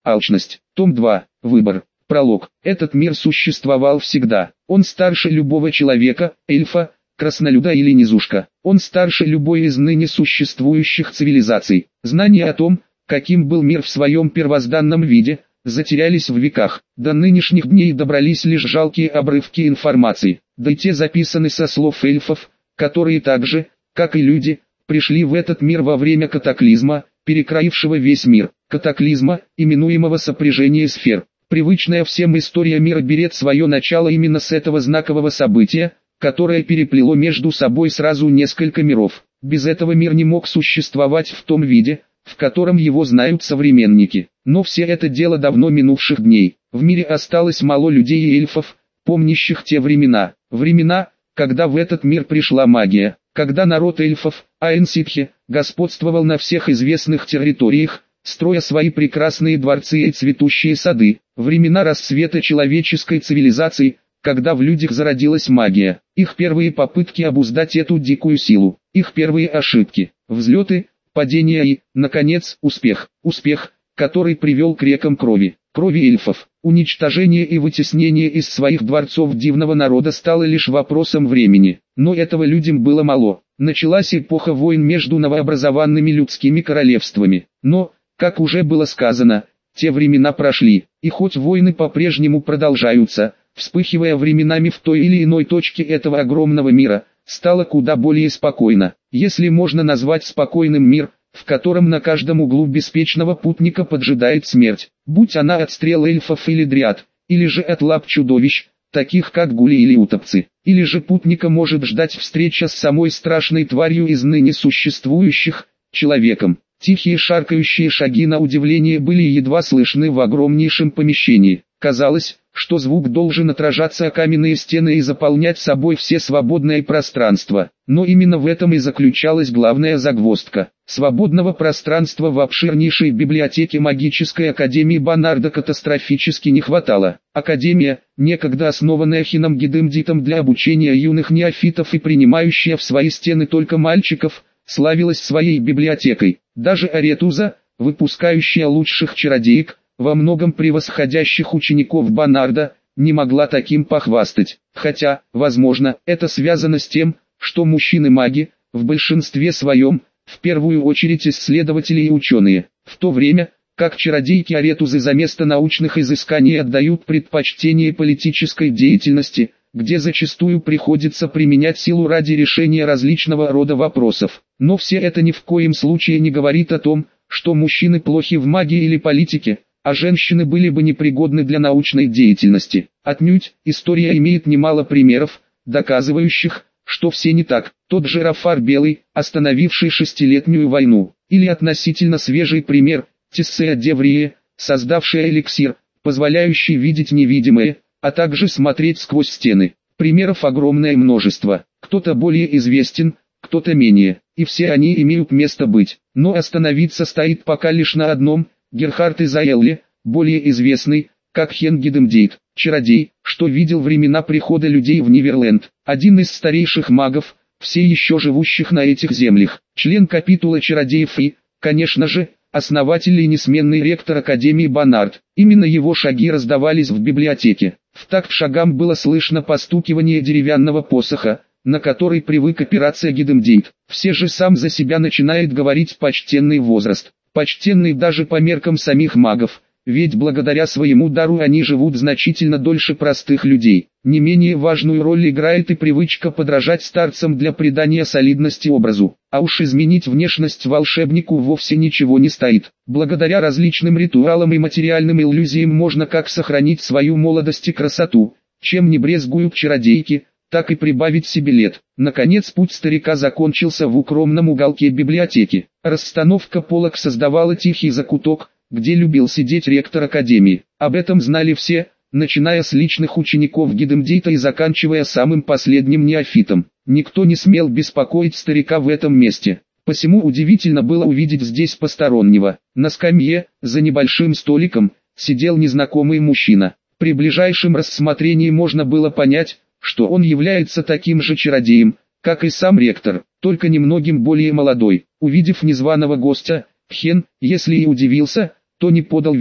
Алчность. Том 2. Выбор. Пролог. Этот мир существовал всегда. Он старше любого человека, эльфа, краснолюда или низушка. Он старше любой из ныне существующих цивилизаций. Знания о том, каким был мир в своем первозданном виде, затерялись в веках. До нынешних дней добрались лишь жалкие обрывки информации. Да и те записаны со слов эльфов, которые так же, как и люди, пришли в этот мир во время катаклизма, перекроившего весь мир. Катаклизма, именуемого сопряжение сфер. Привычная всем история мира берет свое начало именно с этого знакового события, которое переплело между собой сразу несколько миров. Без этого мир не мог существовать в том виде, в котором его знают современники. Но все это дело давно минувших дней. В мире осталось мало людей и эльфов, помнящих те времена. Времена, когда в этот мир пришла магия, когда народ эльфов, Аэн-Ситхи, господствовал на всех известных территориях, строя свои прекрасные дворцы и цветущие сады. Времена расцвета человеческой цивилизации, когда в людях зародилась магия. Их первые попытки обуздать эту дикую силу. Их первые ошибки, взлеты, падения и, наконец, успех. Успех, который привел к рекам крови. Крови эльфов. Уничтожение и вытеснение из своих дворцов дивного народа стало лишь вопросом времени. Но этого людям было мало. Началась эпоха войн между новообразованными людскими королевствами. Но, как уже было сказано, те времена прошли, и хоть войны по-прежнему продолжаются, вспыхивая временами в той или иной точке этого огромного мира, стало куда более спокойно. Если можно назвать спокойным мир, в котором на каждом углу беспечного путника поджидает смерть, будь она от стрел эльфов или дриад, или же от лап чудовищ, таких как гули или утопцы, или же путника может ждать встреча с самой страшной тварью из ныне существующих, человеком. Тихие шаркающие шаги на удивление были едва слышны в огромнейшем помещении. Казалось, что звук должен отражаться о каменные стены и заполнять собой все свободное пространство. Но именно в этом и заключалась главная загвоздка. Свободного пространства в обширнейшей библиотеке магической академии Банарда катастрофически не хватало. Академия, некогда основанная Хинамгидымдитом для обучения юных неофитов и принимающая в свои стены только мальчиков, славилась своей библиотекой. Даже Аретуза, выпускающая лучших чародеек, во многом превосходящих учеников Банарда, не могла таким похвастать. Хотя, возможно, это связано с тем, что мужчины-маги, в большинстве своем, в первую очередь исследователи и ученые, в то время, как чародейки Аретузы за место научных изысканий отдают предпочтение политической деятельности, где зачастую приходится применять силу ради решения различного рода вопросов. Но все это ни в коем случае не говорит о том, что мужчины плохи в магии или политике, а женщины были бы непригодны для научной деятельности. Отнюдь, история имеет немало примеров, доказывающих, что все не так. Тот же Рафар Белый, остановивший шестилетнюю войну, или относительно свежий пример, Тессея Деврие, создавшая эликсир, позволяющий видеть невидимое, а также смотреть сквозь стены. Примеров огромное множество, кто-то более известен, кто-то менее, и все они имеют место быть. Но остановиться стоит пока лишь на одном: Герхард из Аэлли, более известный, как Хенгидемдейт, чародей, что видел времена прихода людей в Неверленд, один из старейших магов, все еще живущих на этих землях, член капитула чародеев и, конечно же, основатель и несменный ректор Академии Банард. Именно его шаги раздавались в библиотеке. В такт шагам было слышно постукивание деревянного посоха, на который привык опираться Гидемдейт. Все же сам за себя начинает говорить почтенный возраст. Почтенный даже по меркам самих магов, ведь благодаря своему дару они живут значительно дольше простых людей. Не менее важную роль играет и привычка подражать старцам для придания солидности образу. А уж изменить внешность волшебнику вовсе ничего не стоит. Благодаря различным ритуалам и материальным иллюзиям можно как сохранить свою молодость и красоту, чем не брезгуют чародейки, так и прибавить себе лет. Наконец путь старика закончился в укромном уголке библиотеки. Расстановка полок создавала тихий закуток, где любил сидеть ректор Академии. Об этом знали все, начиная с личных учеников Гидемдейта и заканчивая самым последним неофитом. Никто не смел беспокоить старика в этом месте. Посему удивительно было увидеть здесь постороннего. На скамье, за небольшим столиком, сидел незнакомый мужчина. При ближайшем рассмотрении можно было понять, что он является таким же чародеем, как и сам ректор, только немногим более молодой. Увидев незваного гостя, Хен, если и удивился, то не подал виду.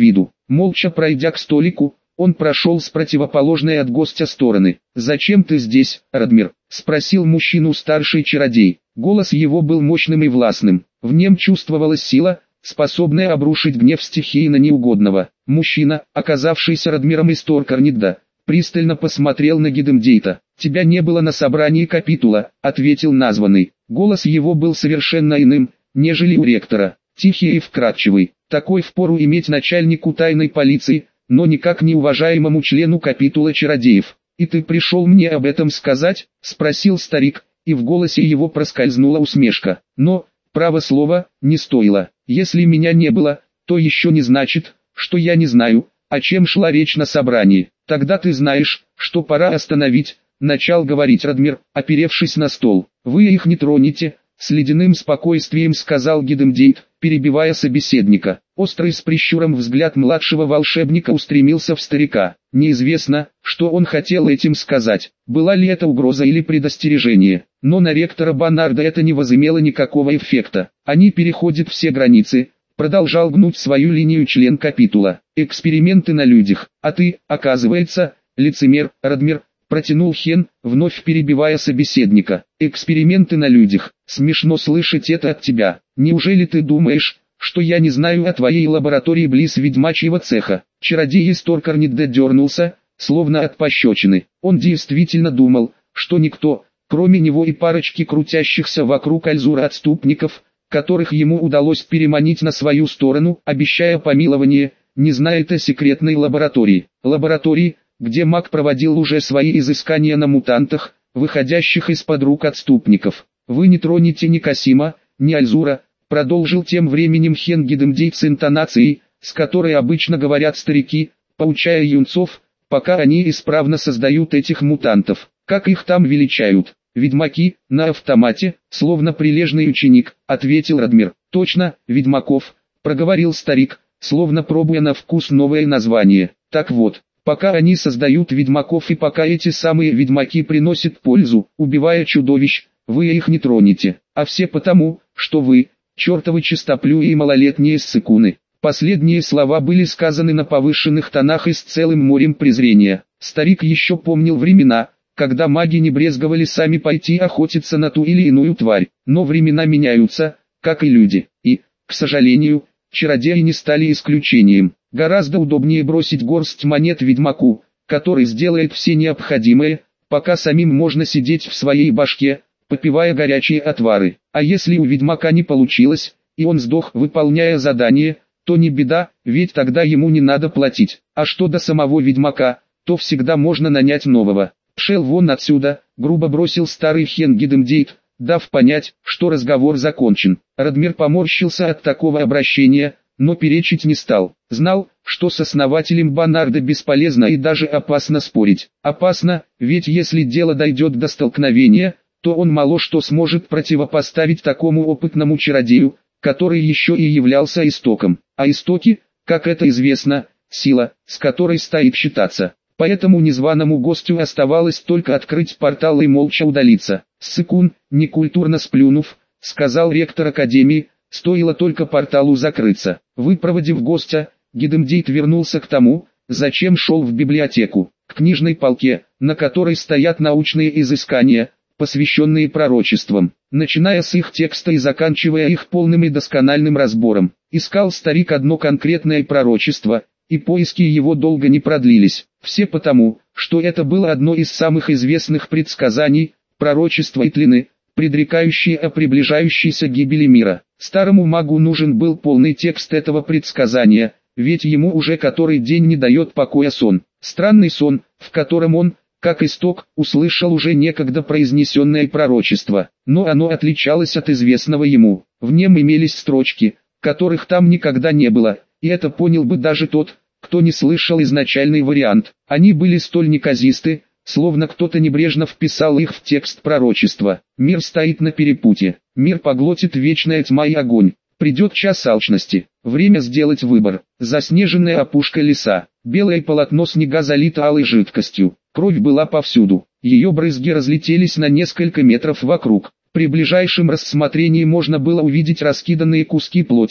Молча пройдя к столику, он прошел с противоположной от гостя стороны. «Зачем ты здесь, Радмир?» — спросил мужчину старший чародей. Голос его был мощным и властным. В нем чувствовалась сила, способная обрушить гнев стихии на неугодного. Мужчина, оказавшийся Радмиром из Торкарнидда, пристально посмотрел на Гидемдейта. «Тебя не было на собрании капитула», — ответил названный. Голос его был совершенно иным, нежели у ректора. Тихий и вкрадчивый. Такой впору иметь начальнику тайной полиции, но никак не уважаемому члену капитула чародеев. «И ты пришел мне об этом сказать?» — спросил старик, и в голосе его проскользнула усмешка. «Но, право слово, не стоило. Если меня не было, то еще не значит, что я не знаю, о чем шла речь на собрании. Тогда ты знаешь, что пора остановить», — начал говорить Радмир, оперевшись на стол. «Вы их не тронете», — с ледяным спокойствием сказал Гидемдейт, перебивая собеседника. Острый с прищуром взгляд младшего волшебника устремился в старика. Неизвестно, что он хотел этим сказать, была ли это угроза или предостережение, но на ректора Банарда это не возымело никакого эффекта. «Они переходят все границы», — продолжал гнуть свою линию член капитула. «Эксперименты на людях, а ты, оказывается, лицемер, Радмир», — протянул Хен, вновь перебивая собеседника. «Эксперименты на людях, смешно слышать это от тебя. Неужели ты думаешь, что я не знаю о твоей лаборатории близ ведьмачьего цеха?» Чародей из Торкарнидда дернулся, словно от пощечины. Он действительно думал, что никто, кроме него и парочки крутящихся вокруг Альзура отступников, которых ему удалось переманить на свою сторону, обещая помилование, не знает о секретной лаборатории. Лаборатории, где маг проводил уже свои изыскания на мутантах, выходящих из-под рук отступников. «Вы не тронете ни Касима, ни Альзура», — продолжил тем временем Хен Гидемдейт с интонацией, с которой обычно говорят старики, поучая юнцов, пока они исправно создают этих мутантов. «Как их там величают?» «Ведьмаки», — на автомате, словно прилежный ученик, ответил Радмир. «Точно, ведьмаков», — проговорил старик, словно пробуя на вкус новое название. «Так вот, пока они создают ведьмаков и пока эти самые ведьмаки приносят пользу, убивая чудовищ, вы их не тронете, а все потому, что вы, чертовы чистоплюи и малолетние ссыкуны». Последние слова были сказаны на повышенных тонах и с целым морем презрения. Старик еще помнил времена, когда маги не брезговали сами пойти охотиться на ту или иную тварь, но времена меняются, как и люди, и, к сожалению, чародеи не стали исключением. Гораздо удобнее бросить горсть монет ведьмаку, который сделает все необходимое, пока самим можно сидеть в своей башке, попивая горячие отвары. А если у ведьмака не получилось, и он сдох, выполняя задание, то не беда, ведь тогда ему не надо платить. А что до самого ведьмака, то всегда можно нанять нового. «Пшел вон отсюда», — грубо бросил старый Хен Гидемдейт, дав понять, что разговор закончен. Радмир поморщился от такого обращения, но перечить не стал. Знал, что с основателем Банарда бесполезно и даже опасно спорить. Опасно, ведь если дело дойдет до столкновения, то он мало что сможет противопоставить такому опытному чародею, который еще и являлся истоком. А истоки, как это известно, сила, с которой стоит считаться. Поэтому незваному гостю оставалось только открыть портал и молча удалиться. «Ссыкун», некультурно сплюнув, сказал ректор академии, стоило только порталу закрыться. Выпроводив гостя, Гидемдейт вернулся к тому, зачем шел в библиотеку, к книжной полке, на которой стоят научные изыскания, посвященные пророчествам. Начиная с их текста и заканчивая их полным и доскональным разбором, искал старик одно конкретное пророчество, и поиски его долго не продлились. Все потому, что это было одно из самых известных предсказаний, пророчество Итлины, предрекающее о приближающейся гибели мира. Старому магу нужен был полный текст этого предсказания, ведь ему уже который день не дает покоя сон. Странный сон, в котором он, как исток, услышал уже некогда произнесенное пророчество, но оно отличалось от известного ему. В нем имелись строчки, которых там никогда не было, и это понял бы даже тот, кто не слышал изначальный вариант. Они были столь неказисты, словно кто-то небрежно вписал их в текст пророчества. Мир стоит на перепутье, мир поглотит вечная тьма и огонь. Придет час алчности, время сделать выбор. Заснеженная опушка леса, белое полотно снега залито алой жидкостью. Кровь была повсюду, ее брызги разлетелись на несколько метров вокруг. При ближайшем рассмотрении можно было увидеть раскиданные куски плоти,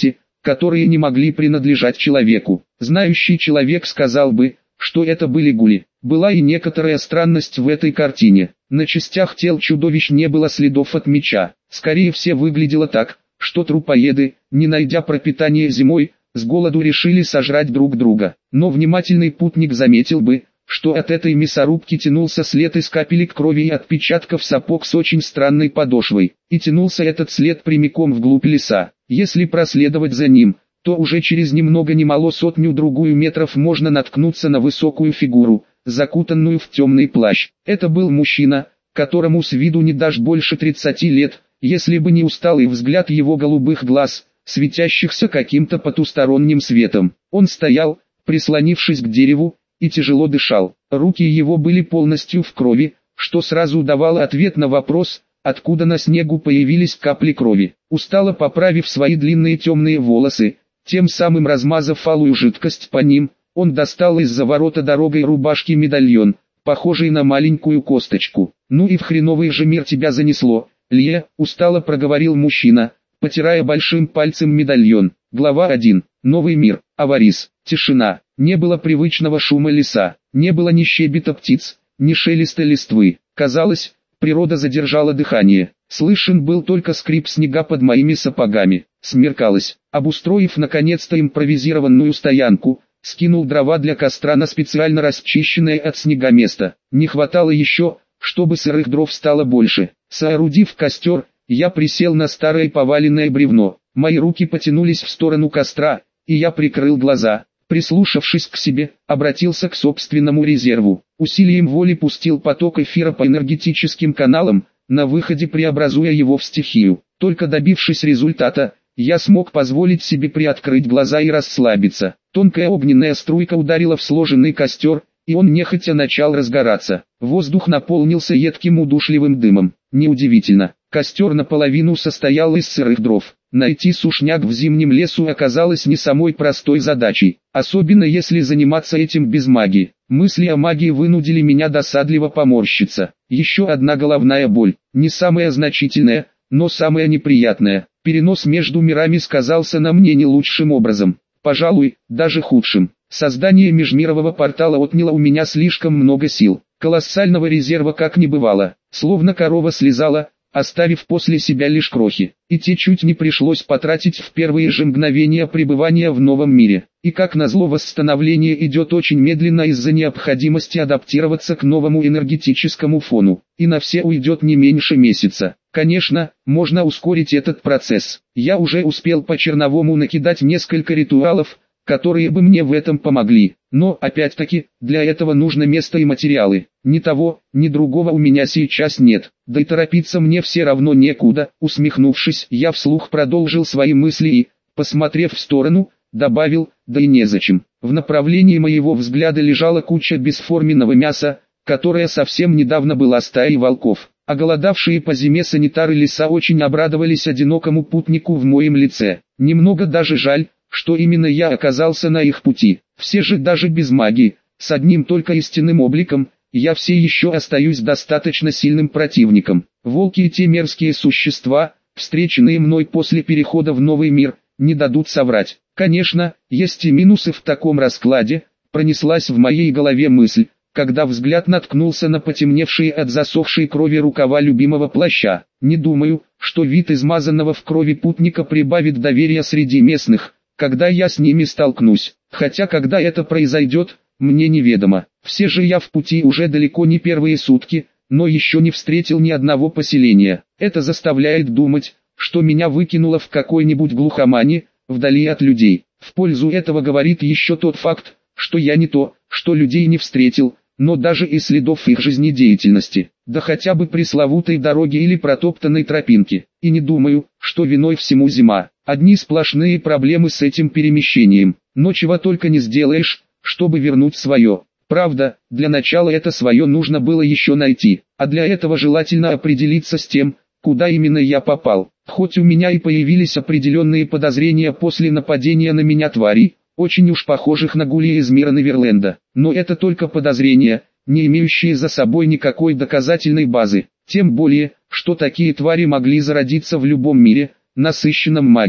которые не могли принадлежать человеку. Знающий человек сказал бы, что это были гули. Была и некоторая странность в этой картине. На частях тел чудовищ не было следов от меча. Скорее всего выглядело так, что трупоеды, не найдя пропитания зимой, с голоду решили сожрать друг друга. Но внимательный путник заметил бы, что от этой мясорубки тянулся след из капелек крови и отпечатков сапог с очень странной подошвой. И тянулся этот след прямиком вглубь леса. Если проследовать за ним, то уже через ни много ни мало сотню-другую метров можно наткнуться на высокую фигуру, закутанную в темный плащ. Это был мужчина, которому с виду не дашь больше 30 лет, если бы не усталый взгляд его голубых глаз, светящихся каким-то потусторонним светом. Он стоял, прислонившись к дереву, и тяжело дышал. Руки его были полностью в крови, что сразу давало ответ на вопрос, откуда на снегу появились капли крови. Устало поправив свои длинные темные волосы, тем самым размазав алую жидкость по ним, он достал из-за ворота дорогой рубашки медальон, похожий на маленькую косточку. «Ну и в хреновый же мир тебя занесло, Лия», — устало проговорил мужчина, потирая большим пальцем медальон. Глава 1. Новый мир. Аварис. Тишина. Не было привычного шума леса, не было ни щебета птиц, ни шелеста листвы. Казалось, природа задержала дыхание. Слышен был только скрип снега под моими сапогами. Смеркалось. Обустроив наконец-то импровизированную стоянку, скинул дрова для костра на специально расчищенное от снега место. Не хватало еще, чтобы сырых дров стало больше. Соорудив костер, я присел на старое поваленное бревно. Мои руки потянулись в сторону костра, и я прикрыл глаза. Прислушавшись к себе, обратился к собственному резерву. Усилием воли пустил поток эфира по энергетическим каналам, на выходе преобразуя его в стихию. Только добившись результата, я смог позволить себе приоткрыть глаза и расслабиться. Тонкая огненная струйка ударила в сложенный костер, и он нехотя начал разгораться. Воздух наполнился едким удушливым дымом. Неудивительно, костер наполовину состоял из сырых дров. Найти сушняк в зимнем лесу оказалось не самой простой задачей, особенно если заниматься этим без магии. Мысли о магии вынудили меня досадливо поморщиться. Еще одна головная боль, не самая значительная, но самая неприятная. Перенос между мирами сказался на мне не лучшим образом, пожалуй, даже худшим. Создание межмирового портала отняло у меня слишком много сил. Колоссального резерва как не бывало, словно корова слезала, оставив после себя лишь крохи. И те чуть не пришлось потратить в первые же мгновения пребывания в новом мире. И как назло восстановление идет очень медленно из-за необходимости адаптироваться к новому энергетическому фону. И на все уйдет не меньше месяца. Конечно, можно ускорить этот процесс. Я уже успел по черновому накидать несколько ритуалов, которые бы мне в этом помогли. Но, опять-таки, для этого нужно место и материалы. Ни того, ни другого у меня сейчас нет. Да и торопиться мне все равно некуда. Усмехнувшись, я вслух продолжил свои мысли и, посмотрев в сторону, добавил, да и незачем. В направлении моего взгляда лежала куча бесформенного мяса, которая совсем недавно была стаей волков. Оголодавшие по зиме санитары леса очень обрадовались одинокому путнику в моем лице. Немного даже жаль, что именно я оказался на их пути. Все же даже без магии, с одним только истинным обликом, я все еще остаюсь достаточно сильным противником. Волки и те мерзкие существа, встреченные мной после перехода в новый мир, не дадут соврать. Конечно, есть и минусы в таком раскладе, пронеслась в моей голове мысль, когда взгляд наткнулся на потемневшие от засохшей крови рукава любимого плаща. Не думаю, что вид измазанного в крови путника прибавит доверия среди местных, когда я с ними столкнусь. Хотя когда это произойдет, мне неведомо. Все же я в пути уже далеко не первые сутки, но еще не встретил ни одного поселения. Это заставляет думать, что меня выкинуло в какой-нибудь глухомане, вдали от людей. В пользу этого говорит еще тот факт, что я не то, что людей не встретил, но даже и следов их жизнедеятельности, да хотя бы пресловутой дороги или протоптанной тропинки. И не думаю, что виной всему зима. Одни сплошные проблемы с этим перемещением, но чего только не сделаешь, чтобы вернуть свое. Правда, для начала это свое нужно было еще найти, а для этого желательно определиться с тем, куда именно я попал. Хоть у меня и появились определенные подозрения после нападения на меня тварей, очень уж похожих на гулей из мира Неверленда, но это только подозрения, не имеющие за собой никакой доказательной базы. Тем более, что такие твари могли зародиться в любом мире, насыщенном магией.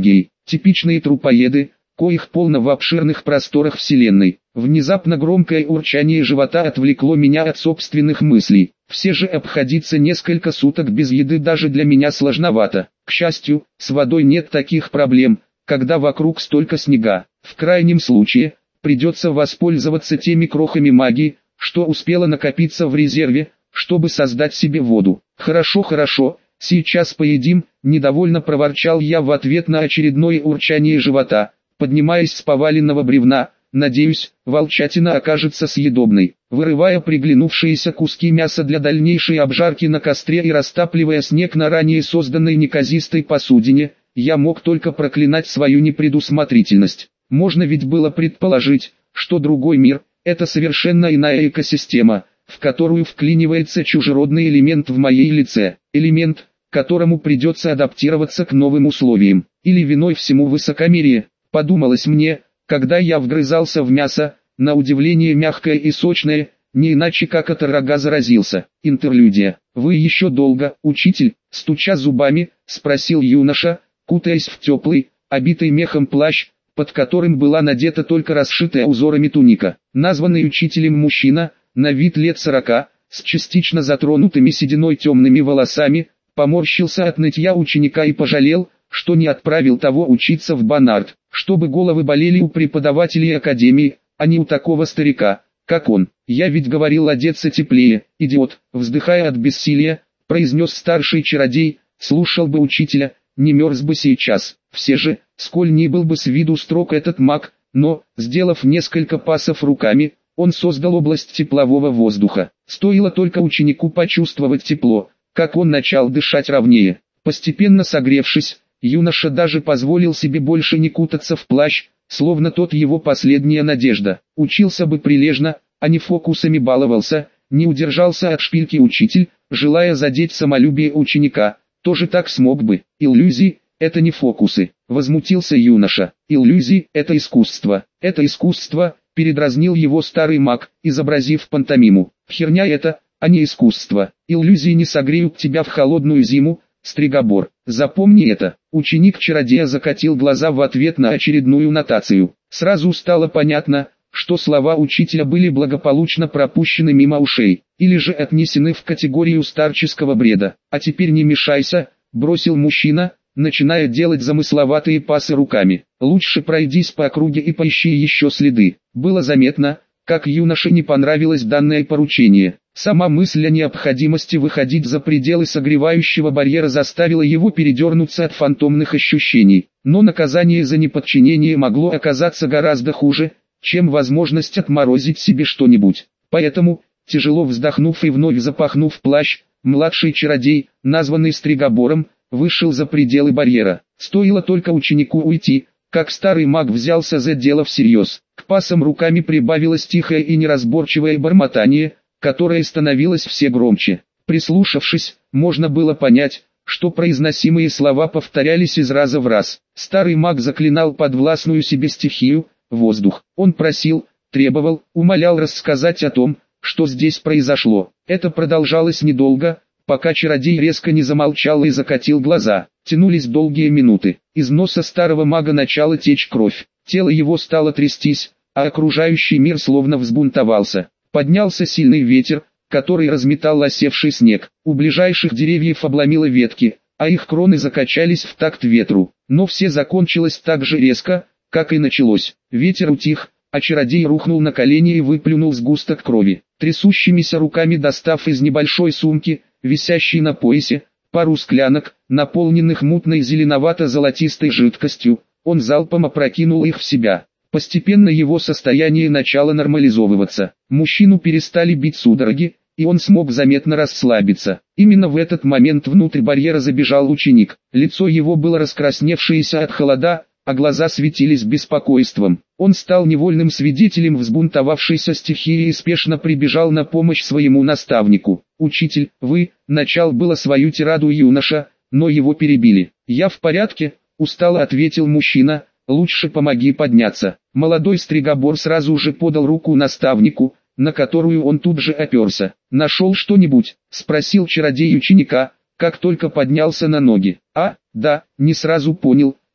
Типичные трупоеды, коих полно в обширных просторах Вселенной. Внезапно громкое урчание живота отвлекло меня от собственных мыслей. Все же обходиться несколько суток без еды даже для меня сложновато. К счастью, с водой нет таких проблем, когда вокруг столько снега. В крайнем случае, придется воспользоваться теми крохами магии, что успела накопиться в резерве, чтобы создать себе воду. Хорошо, хорошо, сейчас поедим, недовольно проворчал я в ответ на очередное урчание живота, поднимаясь с поваленного бревна. Надеюсь, волчатина окажется съедобной. Вырывая приглянувшиеся куски мяса для дальнейшей обжарки на костре и растапливая снег на ранее созданной неказистой посудине, я мог только проклинать свою непредусмотрительность. Можно ведь было предположить, что другой мир – это совершенно иная экосистема, в которую вклинивается чужеродный элемент в моей лице. Элемент, которому придется адаптироваться к новым условиям. Или виной всему высокомерие, подумалось мне, когда я вгрызался в мясо, на удивление мягкое и сочное, не иначе как от рога заразился. Интерлюдия. «Вы еще долго, учитель?» – стуча зубами, спросил юноша, кутаясь в теплый, обитый мехом плащ, под которым была надета только расшитая узорами туника. Названный учителем мужчина, на вид лет 40, с частично затронутыми сединой темными волосами, поморщился от нытья ученика и пожалел, что не отправил того учиться в Банард, чтобы головы болели у преподавателей академии, а не у такого старика, как он. «Я ведь говорил одеться теплее, идиот», вздыхая от бессилия, произнес старший чародей, слушал бы учителя, не мерз бы сейчас. Все же, сколь ни был бы с виду строг этот маг, но, сделав несколько пасов руками, он создал область теплового воздуха. Стоило только ученику почувствовать тепло, как он начал дышать ровнее. Постепенно согревшись, юноша даже позволил себе больше не кутаться в плащ, словно тот его последняя надежда. Учился бы прилежно, а не фокусами баловался, не удержался от шпильки учитель, желая задеть самолюбие ученика. Тоже так смог бы. Иллюзии – это не фокусы, возмутился юноша. Иллюзии – это искусство. Это искусство, передразнил его старый маг, изобразив пантомиму. Херня это, а не искусство. Иллюзии не согреют тебя в холодную зиму, Стригобор. Запомни это. Ученик-чародея закатил глаза в ответ на очередную нотацию. Сразу стало понятно, что слова учителя были благополучно пропущены мимо ушей, или же отнесены в категорию старческого бреда. «А теперь не мешайся», — бросил мужчина, начиная делать замысловатые пасы руками. «Лучше пройдись по округе и поищи еще следы». Было заметно, как юноше не понравилось данное поручение. Сама мысль о необходимости выходить за пределы согревающего барьера заставила его передернуться от фантомных ощущений. Но наказание за неподчинение могло оказаться гораздо хуже, чем возможность отморозить себе что-нибудь. Поэтому, тяжело вздохнув и вновь запахнув плащ, младший чародей, названный Стригобором, вышел за пределы барьера. Стоило только ученику уйти, как старый маг взялся за дело всерьез. К пасам руками прибавилось тихое и неразборчивое бормотание, которое становилось все громче. Прислушавшись, можно было понять, что произносимые слова повторялись из раза в раз. Старый маг заклинал подвластную себе стихию, воздух. Он просил, требовал, умолял рассказать о том, что здесь произошло. Это продолжалось недолго, пока чародей резко не замолчал и закатил глаза. Тянулись долгие минуты. Из носа старого мага начала течь кровь. Тело его стало трястись, а окружающий мир словно взбунтовался. Поднялся сильный ветер, который разметал осевший снег. У ближайших деревьев обломило ветки, а их кроны закачались в такт ветру. Но все закончилось так же резко, как и началось. Ветер утих, а чародей рухнул на колени и выплюнул сгусток крови. Трясущимися руками достав из небольшой сумки, висящей на поясе, пару склянок, наполненных мутной зеленовато-золотистой жидкостью, он залпом опрокинул их в себя. Постепенно его состояние начало нормализовываться. Мужчину перестали бить судороги, и он смог заметно расслабиться. Именно в этот момент внутрь барьера забежал ученик. Лицо его было раскрасневшееся от холода, а глаза светились беспокойством. Он стал невольным свидетелем взбунтовавшейся стихии и спешно прибежал на помощь своему наставнику. «Учитель, вы», начал было свою тираду юноша, но его перебили. «Я в порядке», устало ответил мужчина, «лучше помоги подняться». Молодой Стригобор сразу же подал руку наставнику, на которую он тут же оперся. «Нашел что-нибудь?» – спросил чародей ученика, как только поднялся на ноги. «А, да», не сразу понял,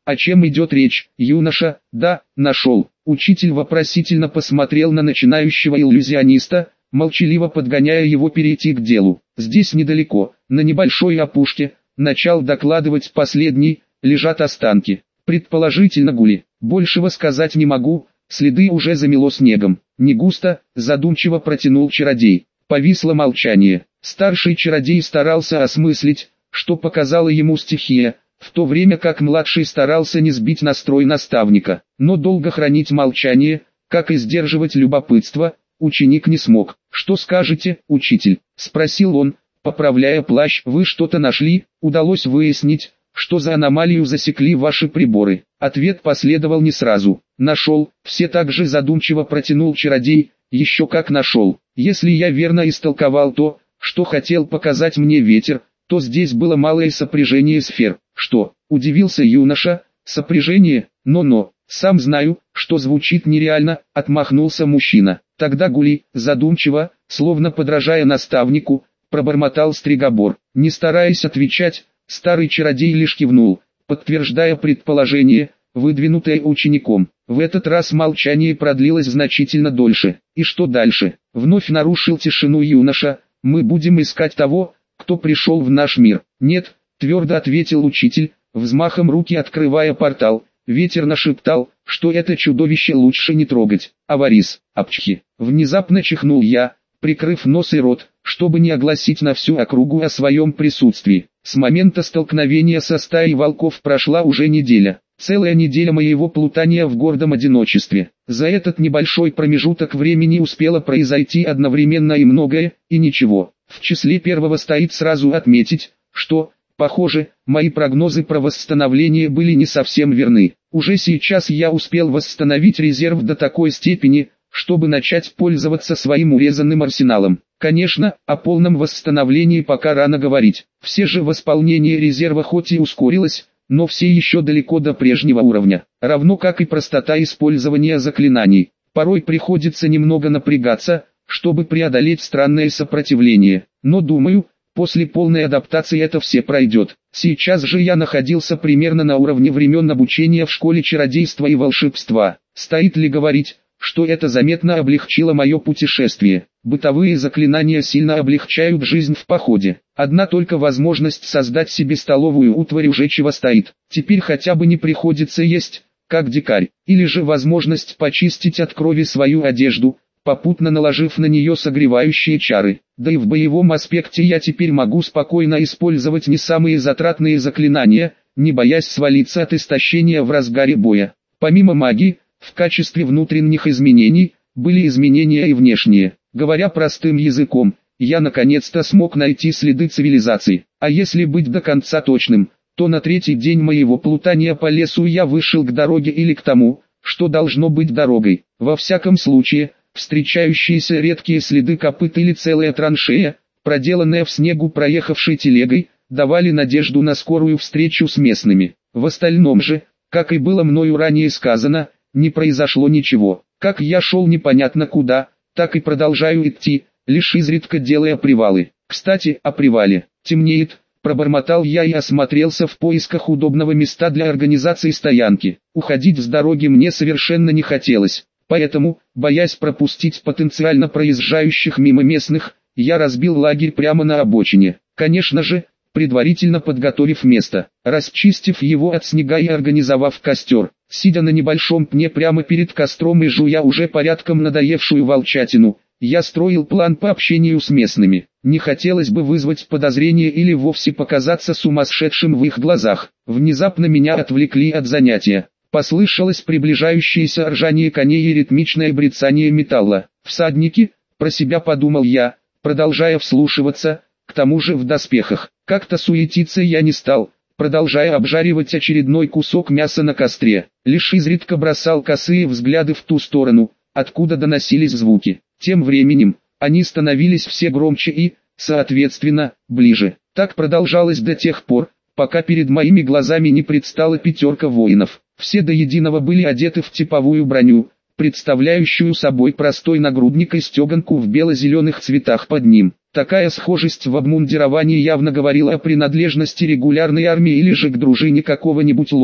О чем идет речь, юноша? Да, нашел. Учитель вопросительно посмотрел на начинающего иллюзиониста, молчаливо подгоняя его перейти к делу. Здесь недалеко, на небольшой опушке, начал докладывать последний, лежат останки. Предположительно гули. Большего сказать не могу, следы уже замело снегом. Не густо, задумчиво протянул чародей. Повисло молчание. Старший чародей старался осмыслить, что показала ему стихия, в то время как младший старался не сбить настрой наставника. Но долго хранить молчание, как и сдерживать любопытство, ученик не смог. «Что скажете, учитель?» – спросил он, поправляя плащ. «Вы что-то нашли? Удалось выяснить, что за аномалию засекли ваши приборы?» Ответ последовал не сразу. «Нашел», – все так же задумчиво протянул чародей. «Еще как нашел. Если я верно истолковал то, что хотел показать мне ветер, то здесь было малое сопряжение сфер». «Что?» – удивился юноша. «Сопряжение? Но, сам знаю, что звучит нереально», – отмахнулся мужчина. «Тогда гули», задумчиво, словно подражая наставнику, пробормотал Стригобор. Не стараясь отвечать, старый чародей лишь кивнул, подтверждая предположение, выдвинутое учеником. В этот раз молчание продлилось значительно дольше. «И что дальше?» – вновь нарушил тишину юноша. «Мы будем искать того, кто пришел в наш мир». «Нет», – твердо ответил учитель, взмахом руки открывая портал. Ветер нашептал, что это чудовище лучше не трогать. «Аварис, апчхи!» Внезапно чихнул я, прикрыв нос и рот, чтобы не огласить на всю округу о своем присутствии. С момента столкновения со стаей волков прошла уже неделя. Целая неделя моего плутания в гордом одиночестве. За этот небольшой промежуток времени успело произойти одновременно и многое, и ничего. В числе первого стоит сразу отметить, что, похоже, мои прогнозы про восстановление были не совсем верны. Уже сейчас я успел восстановить резерв до такой степени, чтобы начать пользоваться своим урезанным арсеналом. Конечно, о полном восстановлении пока рано говорить. Все же восполнение резерва хоть и ускорилось, но все еще далеко до прежнего уровня. Равно как и простота использования заклинаний. Порой приходится немного напрягаться, чтобы преодолеть странное сопротивление. Но думаю, после полной адаптации это все пройдет. Сейчас же я находился примерно на уровне времен обучения в школе чародейства и волшебства. Стоит ли говорить, что это заметно облегчило мое путешествие? Бытовые заклинания сильно облегчают жизнь в походе. Одна только возможность создать себе столовую утварь уже чего стоит. Теперь хотя бы не приходится есть, как дикарь. Или же возможность почистить от крови свою одежду, попутно наложив на нее согревающие чары. Да и в боевом аспекте я теперь могу спокойно использовать не самые затратные заклинания, не боясь свалиться от истощения в разгаре боя. Помимо магии, в качестве внутренних изменений, были изменения и внешние. Говоря простым языком, я наконец-то смог найти следы цивилизации. А если быть до конца точным, то на третий день моего плутания по лесу я вышел к дороге или к тому, что должно быть дорогой. Во всяком случае, встречающиеся редкие следы копыт или целая траншея, проделанная в снегу проехавшей телегой, давали надежду на скорую встречу с местными. В остальном же, как и было мною ранее сказано, не произошло ничего. Как я шел непонятно куда, так и продолжаю идти, лишь изредка делая привалы. Кстати, о привале. Темнеет, пробормотал я и осмотрелся в поисках удобного места для организации стоянки. Уходить с дороги мне совершенно не хотелось. Поэтому, боясь пропустить потенциально проезжающих мимо местных, я разбил лагерь прямо на обочине. Конечно же, предварительно подготовив место, расчистив его от снега и организовав костер. Сидя на небольшом пне прямо перед костром и жуя уже порядком надоевшую волчатину, я строил план по общению с местными. Не хотелось бы вызвать подозрение или вовсе показаться сумасшедшим в их глазах. Внезапно меня отвлекли от занятия. Послышалось приближающееся ржание коней и ритмичное брецание металла. «Всадники?» – про себя подумал я, продолжая вслушиваться, к тому же в доспехах. Как-то суетиться я не стал, продолжая обжаривать очередной кусок мяса на костре. Лишь изредка бросал косые взгляды в ту сторону, откуда доносились звуки. Тем временем, они становились все громче и, соответственно, ближе. Так продолжалось до тех пор, пока перед моими глазами не предстала пятерка воинов. Все до единого были одеты в типовую броню, представляющую собой простой нагрудник и стеганку в бело-зеленых цветах под ним. Такая схожесть в обмундировании явно говорила о принадлежности регулярной армии или же к дружине какого-нибудь лорда.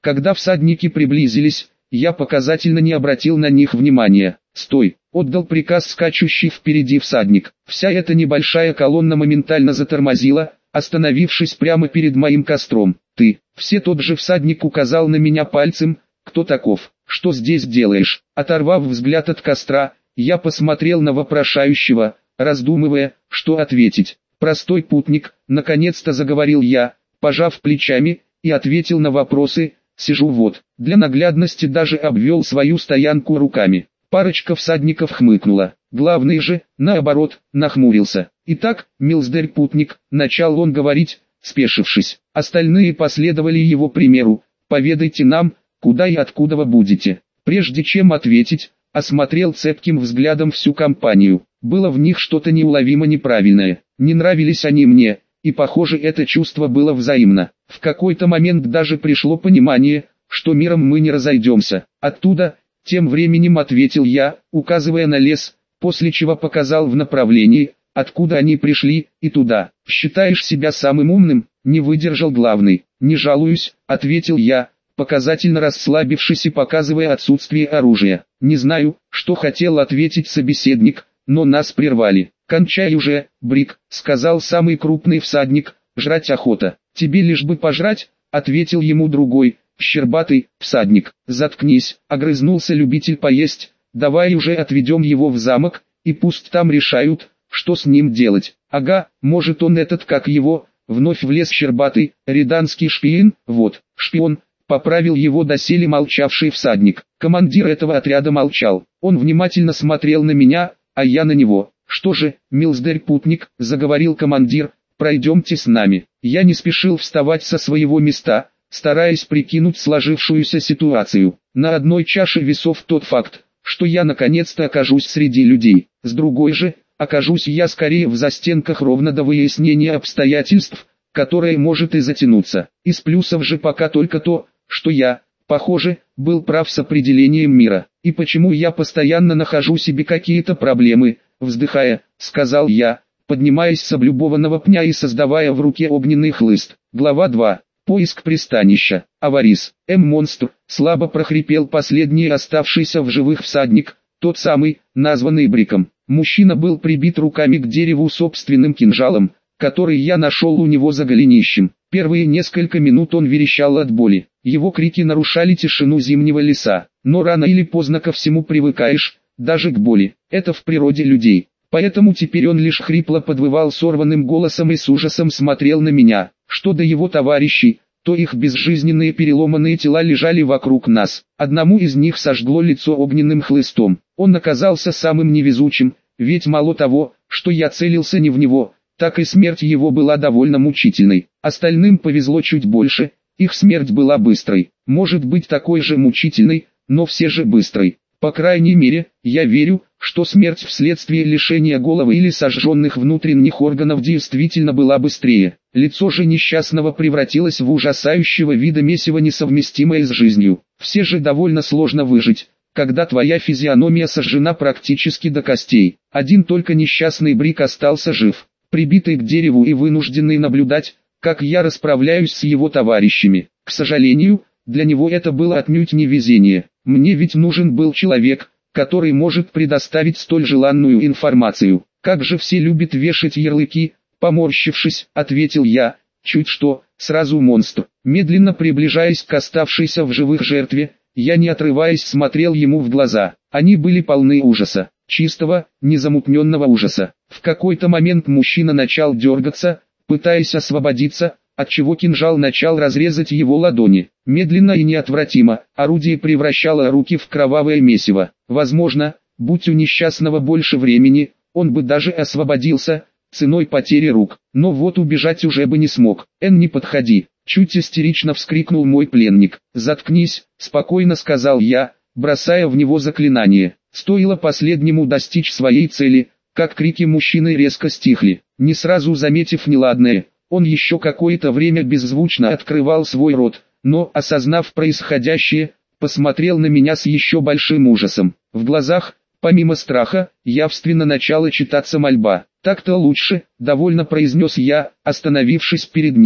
Когда всадники приблизились, я показательно не обратил на них внимания. «Стой!» — отдал приказ скачущий впереди всадник. Вся эта небольшая колонна моментально затормозила, остановившись прямо перед моим костром. «Ты!» — все тот же всадник указал на меня пальцем. «Кто таков? Что здесь делаешь?» Оторвав взгляд от костра, я посмотрел на вопрошающего, раздумывая, что ответить. «Простой путник», — наконец-то заговорил я, пожав плечами, и ответил на вопросы. «Сижу вот». Для наглядности даже обвел свою стоянку руками. Парочка всадников хмыкнула. Главный же, наоборот, нахмурился. «Итак, милздарь путник», — начал он говорить, спешившись. Остальные последовали его примеру. «Поведайте нам, куда и откуда вы будете». Прежде чем ответить, осмотрел цепким взглядом всю компанию. Было в них что-то неуловимо неправильное. Не нравились они мне, и похоже это чувство было взаимно. В какой-то момент даже пришло понимание, что миром мы не разойдемся. «Оттуда», — тем временем ответил я, указывая на лес, после чего показал в направлении, откуда они пришли, и туда. «Считаешь себя самым умным?» — не выдержал главный. «Не жалуюсь», — ответил я, показательно расслабившись и показывая отсутствие оружия. Не знаю, что хотел ответить собеседник, но нас прервали. «Кончай уже, Брик», — сказал самый крупный всадник, — «жрать охота». «Тебе лишь бы пожрать», — ответил ему другой, щербатый всадник. «Заткнись», — огрызнулся любитель поесть, — «давай уже отведем его в замок, и пусть там решают, что с ним делать». «Ага, может он этот как его», — вновь влез щербатый, — «реданский шпион». «Вот, шпион», — поправил его доселе молчавший всадник. Командир этого отряда молчал. Он внимательно смотрел на меня, а я на него. «Что же, милздарь путник», — заговорил командир, — «пройдемте с нами». Я не спешил вставать со своего места, стараясь прикинуть сложившуюся ситуацию. На одной чаше весов тот факт, что я наконец-то окажусь среди людей. С другой же, окажусь я скорее в застенках ровно до выяснения обстоятельств, которое может и затянуться. Из плюсов же пока только то, что я, похоже, был прав с определением мира. И почему я постоянно нахожу себе какие-то проблемы, вздыхая, сказал я, поднимаясь с облюбованного пня и создавая в руке огненный хлыст. Глава 2. Поиск пристанища. Аварис. Монстр. Слабо прохрипел последний оставшийся в живых всадник, тот самый, названный Бриком. Мужчина был прибит руками к дереву собственным кинжалом, который я нашел у него за голенищем. Первые несколько минут он верещал от боли. Его крики нарушали тишину зимнего леса. Но рано или поздно ко всему привыкаешь, даже к боли. Это в природе людей. Поэтому теперь он лишь хрипло подвывал сорванным голосом и с ужасом смотрел на меня. Что до его товарищей, то их безжизненные переломанные тела лежали вокруг нас. Одному из них сожгло лицо огненным хлыстом. Он оказался самым невезучим, ведь мало того, что я целился не в него, так и смерть его была довольно мучительной. Остальным повезло чуть больше, их смерть была быстрой. Может быть такой же мучительной, но все же быстрой. По крайней мере, я верю, что смерть вследствие лишения головы или сожженных внутренних органов действительно была быстрее. Лицо же несчастного превратилось в ужасающего вида месиво, несовместимое с жизнью. Все же довольно сложно выжить, когда твоя физиономия сожжена практически до костей. Один только несчастный Брик остался жив, прибитый к дереву и вынужденный наблюдать, как я расправляюсь с его товарищами. К сожалению, для него это было отнюдь не везение. Мне ведь нужен был человек, который может предоставить столь желанную информацию. Как же все любят вешать ярлыки, поморщившись, ответил я, чуть что, сразу монстр. Медленно приближаясь к оставшейся в живых жертве, я не отрываясь смотрел ему в глаза. Они были полны ужаса, чистого, незамутненного ужаса. В какой-то момент мужчина начал дергаться, пытаясь освободиться, отчего кинжал начал разрезать его ладони. Медленно и неотвратимо, орудие превращало руки в кровавое месиво. Возможно, будь у несчастного больше времени, он бы даже освободился, ценой потери рук. Но вот убежать уже бы не смог. «Не подходи!» — чуть истерично вскрикнул мой пленник. «Заткнись!» — спокойно сказал я, бросая в него заклинание. Стоило последнему достичь своей цели, как крики мужчины резко стихли. Не сразу заметив неладное, он еще какое-то время беззвучно открывал свой рот, но, осознав происходящее, посмотрел на меня с еще большим ужасом. В глазах, помимо страха, явственно начала читаться мольба. «Так-то лучше», — довольно произнес я, остановившись перед ним.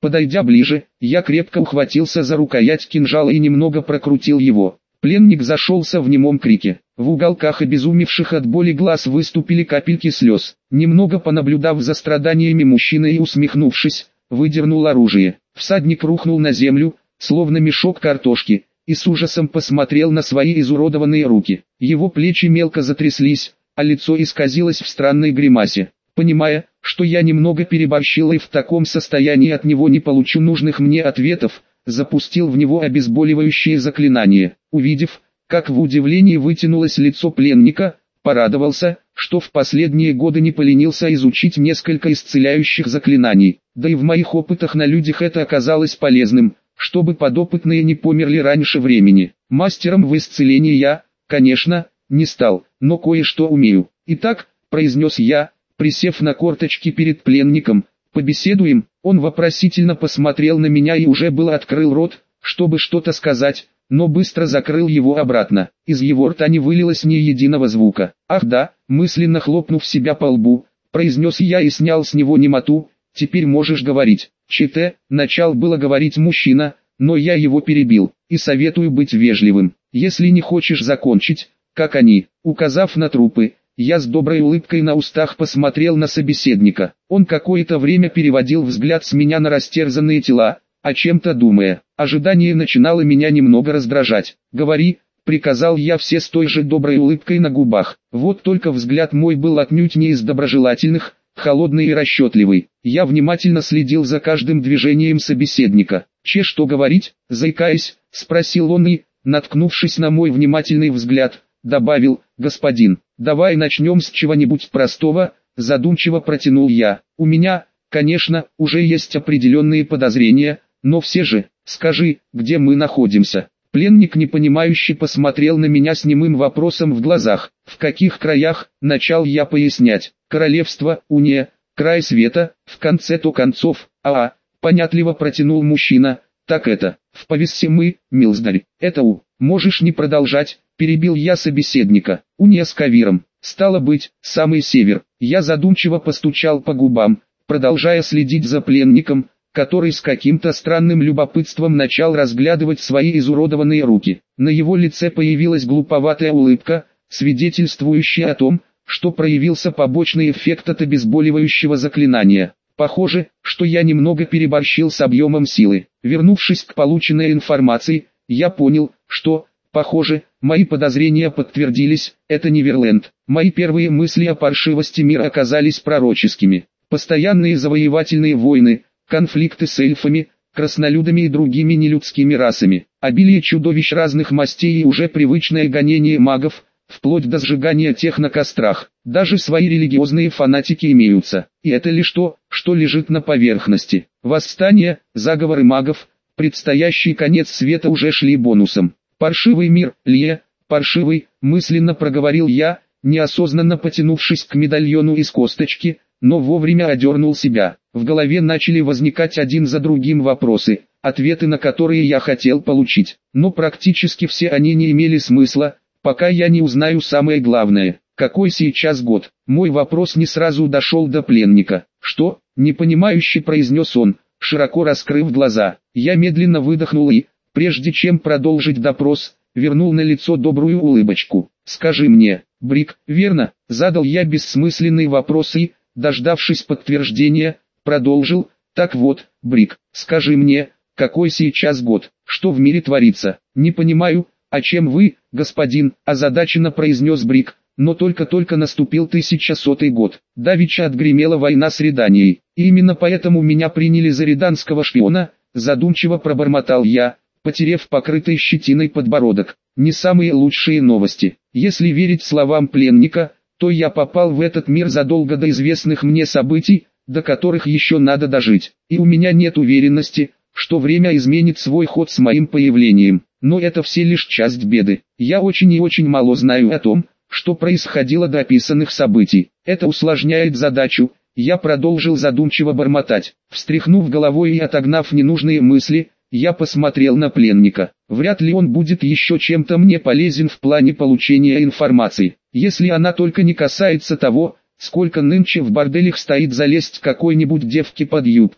Подойдя ближе, я крепко ухватился за рукоять кинжала и немного прокрутил его. Пленник зашелся в немом крике. В уголках обезумевших от боли глаз выступили капельки слез. Немного понаблюдав за страданиями мужчины и усмехнувшись, выдернул оружие. Всадник рухнул на землю, словно мешок картошки, и с ужасом посмотрел на свои изуродованные руки. Его плечи мелко затряслись, а лицо исказилось в странной гримасе. Понимая, что я немного переборщил и в таком состоянии от него не получу нужных мне ответов, запустил в него обезболивающее заклинание. Увидев, как в удивлении вытянулось лицо пленника, порадовался, что в последние годы не поленился изучить несколько исцеляющих заклинаний. Да и в моих опытах на людях это оказалось полезным, чтобы подопытные не померли раньше времени. Мастером в исцелении я, конечно, не стал, но кое-что умею. «Итак», — произнес я, присев на корточки перед пленником, «побеседуем». Он вопросительно посмотрел на меня и уже было открыл рот, чтобы что-то сказать, но быстро закрыл его обратно. Из его рта не вылилось ни единого звука. «Ах да», мысленно хлопнув себя по лбу, произнес я и снял с него немоту. «Теперь можешь говорить». «Чите», начал было говорить мужчина, но я его перебил, и советую быть вежливым. «Если не хочешь закончить, как они», указав на трупы, я с доброй улыбкой на устах посмотрел на собеседника. Он какое-то время переводил взгляд с меня на растерзанные тела, о чем-то думая. Ожидание начинало меня немного раздражать. «Говори», — приказал я все с той же доброй улыбкой на губах. Вот только взгляд мой был отнюдь не из доброжелательных, холодный и расчетливый. Я внимательно следил за каждым движением собеседника. «Что говорить?» — заикаясь, спросил он и, наткнувшись на мой внимательный взгляд, добавил: «Господин, давай начнем с чего-нибудь простого», задумчиво протянул я. «У меня, конечно, уже есть определенные подозрения, но все же, скажи, где мы находимся?» Пленник непонимающе посмотрел на меня с немым вопросом в глазах. «В каких краях?» — начал я пояснять. «Королевство, Уния, край света, в конце-то концов». Понятливо протянул мужчина. «Так это, в повесе мы, милздарь, это можешь не продолжать», перебил я собеседника. «Уния с Кавиром, стало быть, самый север». Я задумчиво постучал по губам, продолжая следить за пленником, который с каким-то странным любопытством начал разглядывать свои изуродованные руки. На его лице появилась глуповатая улыбка, свидетельствующая о том, что проявился побочный эффект от обезболивающего заклинания. Похоже, что я немного переборщил с объемом силы. Вернувшись к полученной информации, я понял, что, похоже, мои подозрения подтвердились. Это Неверленд. Мои первые мысли о паршивости мира оказались пророческими. Постоянные завоевательные войны, конфликты с эльфами, краснолюдами и другими нелюдскими расами, обилие чудовищ разных мастей и уже привычное гонение магов, вплоть до сжигания тех на кострах. Даже свои религиозные фанатики имеются. И это лишь то, что лежит на поверхности. Восстание, заговоры магов, предстоящий конец света уже шли бонусом. «Паршивый мир, Лия, паршивый», мысленно проговорил я, неосознанно потянувшись к медальону из косточки, но вовремя одернул себя. В голове начали возникать один за другим вопросы, ответы на которые я хотел получить. Но практически все они не имели смысла, пока я не узнаю самое главное. Какой сейчас год? Мой вопрос не сразу дошел до пленника. «Что?» — непонимающе произнес он, широко раскрыв глаза. Я медленно выдохнул и, прежде чем продолжить допрос, вернул на лицо добрую улыбочку. «Скажи мне, Брик, верно?» — задал я бессмысленный вопрос и, дождавшись подтверждения, продолжил: «Так вот, Брик, скажи мне, какой сейчас год, что в мире творится?» «Не понимаю, о чем вы, господин?» — озадаченно произнес Брик. «Но только-только наступил 1100 год. Давеча отгремела война с Реданией, и именно поэтому меня приняли за реданского шпиона», задумчиво пробормотал я, потерев покрытый щетиной подбородок. «Не самые лучшие новости. Если верить словам пленника, то я попал в этот мир задолго до известных мне событий, до которых еще надо дожить, и у меня нет уверенности, что время изменит свой ход с моим появлением. Но это все лишь часть беды. Я очень и очень мало знаю о том, что происходило до описанных событий. Это усложняет задачу». Я продолжил задумчиво бормотать. Встряхнув головой и отогнав ненужные мысли, я посмотрел на пленника. Вряд ли он будет еще чем-то мне полезен в плане получения информации, если она только не касается того, сколько нынче в борделях стоит залезть какой-нибудь девке под юбку.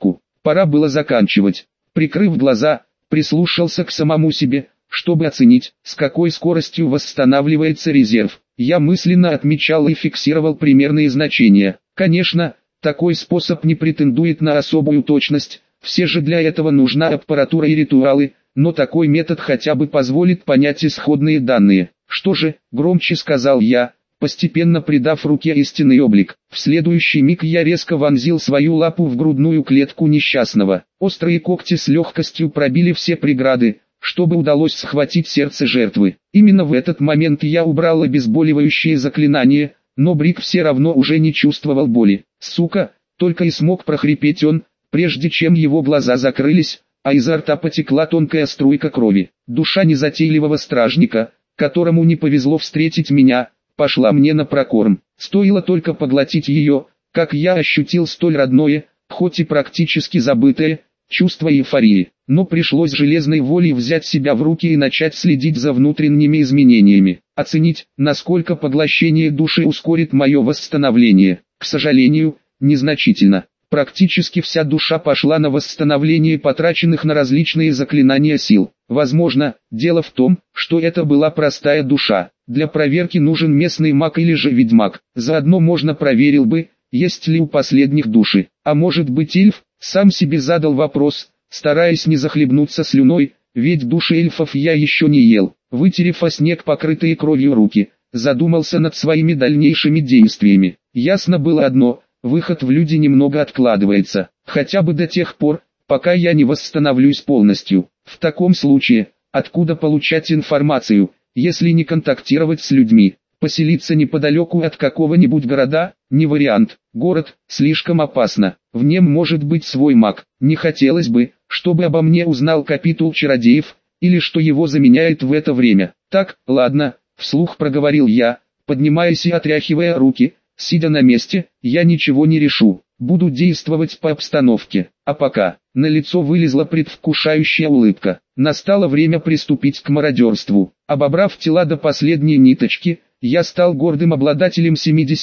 Пора было заканчивать. Прикрыв глаза, прислушался к самому себе, чтобы оценить, с какой скоростью восстанавливается резерв. Я мысленно отмечал и фиксировал примерные значения. Конечно, такой способ не претендует на особую точность, все же для этого нужна аппаратура и ритуалы, но такой метод хотя бы позволит понять исходные данные. Что же, громче сказал я, постепенно придав руке истинный облик. В следующий миг я резко вонзил свою лапу в грудную клетку несчастного. Острые когти с легкостью пробили все преграды, чтобы удалось схватить сердце жертвы. Именно в этот момент я убрал обезболивающее заклинание, но Брик все равно уже не чувствовал боли. «Сука!» — только и смог прохрипеть он, прежде чем его глаза закрылись, а изо рта потекла тонкая струйка крови. Душа незатейливого стражника, которому не повезло встретить меня, пошла мне на прокорм. Стоило только поглотить ее, как я ощутил столь родное, хоть и практически забытое, чувство эйфории. Но пришлось железной волей взять себя в руки и начать следить за внутренними изменениями. Оценить, насколько поглощение души ускорит мое восстановление. К сожалению, незначительно. Практически вся душа пошла на восстановление потраченных на различные заклинания сил. Возможно, дело в том, что это была простая душа. Для проверки нужен местный маг или же ведьмак. Заодно можно проверил бы, есть ли у последних души. А может быть эльф? Сам себе задал вопрос, стараясь не захлебнуться слюной, ведь души эльфов я еще не ел. Вытерев о снег покрытые кровью руки, задумался над своими дальнейшими действиями. Ясно было одно, выход в люди немного откладывается, хотя бы до тех пор, пока я не восстановлюсь полностью. В таком случае, откуда получать информацию, если не контактировать с людьми? Поселиться неподалеку от какого-нибудь города – не вариант. Город – слишком опасно, в нем может быть свой маг. Не хотелось бы, чтобы обо мне узнал капитул чародеев, или что его заменяет в это время. Так, ладно, вслух проговорил я, поднимаясь и отряхивая руки. Сидя на месте, я ничего не решу, буду действовать по обстановке. А пока, на лицо вылезла предвкушающая улыбка. Настало время приступить к мародерству. Обобрав тела до последней ниточки, я стал гордым обладателем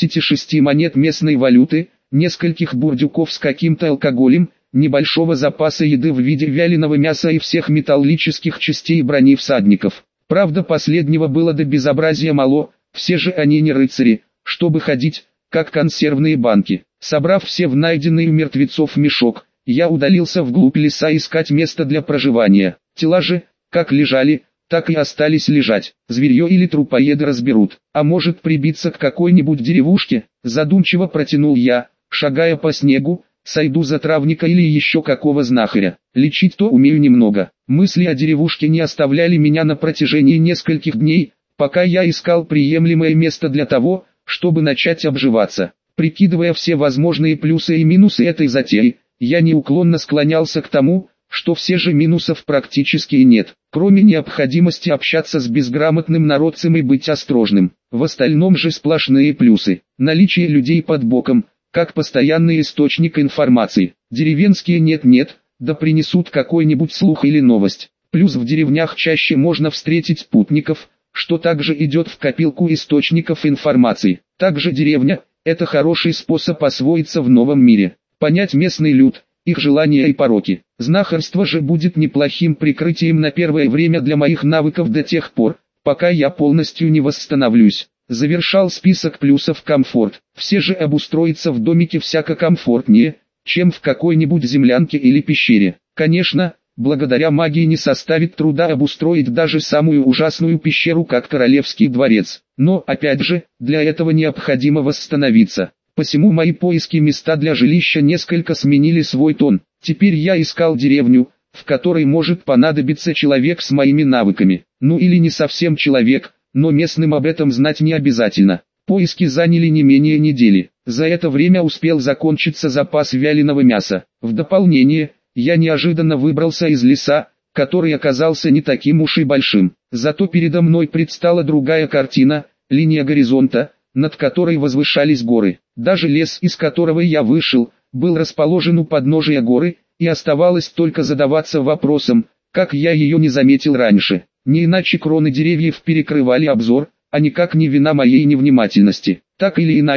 76 монет местной валюты, нескольких бурдюков с каким-то алкоголем, небольшого запаса еды в виде вяленого мяса и всех металлических частей брони всадников. Правда, последнего было до безобразия мало, все же они не рыцари, чтобы ходить, как консервные банки. Собрав все в найденный у мертвецов мешок, я удалился вглубь леса искать место для проживания. Тела же, как лежали, так и остались лежать. Зверье или трупоеды разберут. А может прибиться к какой-нибудь деревушке? Задумчиво протянул я, шагая по снегу, сойду за травника или еще какого знахаря. Лечить-то умею немного. Мысли о деревушке не оставляли меня на протяжении нескольких дней, пока я искал приемлемое место для того, чтобы начать обживаться. Прикидывая все возможные плюсы и минусы этой затеи, я неуклонно склонялся к тому, что все же минусов практически и нет, кроме необходимости общаться с безграмотным народцем и быть осторожным. В остальном же сплошные плюсы. Наличие людей под боком, как постоянный источник информации. Деревенские нет-нет, да принесут какой-нибудь слух или новость. Плюс в деревнях чаще можно встретить путников, что также идет в копилку источников информации. Также деревня – это хороший способ освоиться в новом мире, понять местный люд, их желания и пороки. Знахарство же будет неплохим прикрытием на первое время для моих навыков до тех пор, пока я полностью не восстановлюсь. Завершал список плюсов комфорт. Все же обустроиться в домике всяко комфортнее, чем в какой-нибудь землянке или пещере. Конечно, благодаря магии не составит труда обустроить даже самую ужасную пещеру, как Королевский дворец. Но, опять же, для этого необходимо восстановиться. Посему мои поиски места для жилища несколько сменили свой тон. Теперь я искал деревню, в которой может понадобиться человек с моими навыками. Ну или не совсем человек, но местным об этом знать не обязательно. Поиски заняли не менее недели. За это время успел закончиться запас вяленого мяса. В дополнение, я неожиданно выбрался из леса, который оказался не таким уж и большим. Зато передо мной предстала другая картина, линия горизонта, над которой возвышались горы. Даже лес, из которого я вышел, был расположен у подножия горы, и оставалось только задаваться вопросом, как я ее не заметил раньше. Не иначе кроны деревьев перекрывали обзор, а никак не вина моей невнимательности. Так или иначе,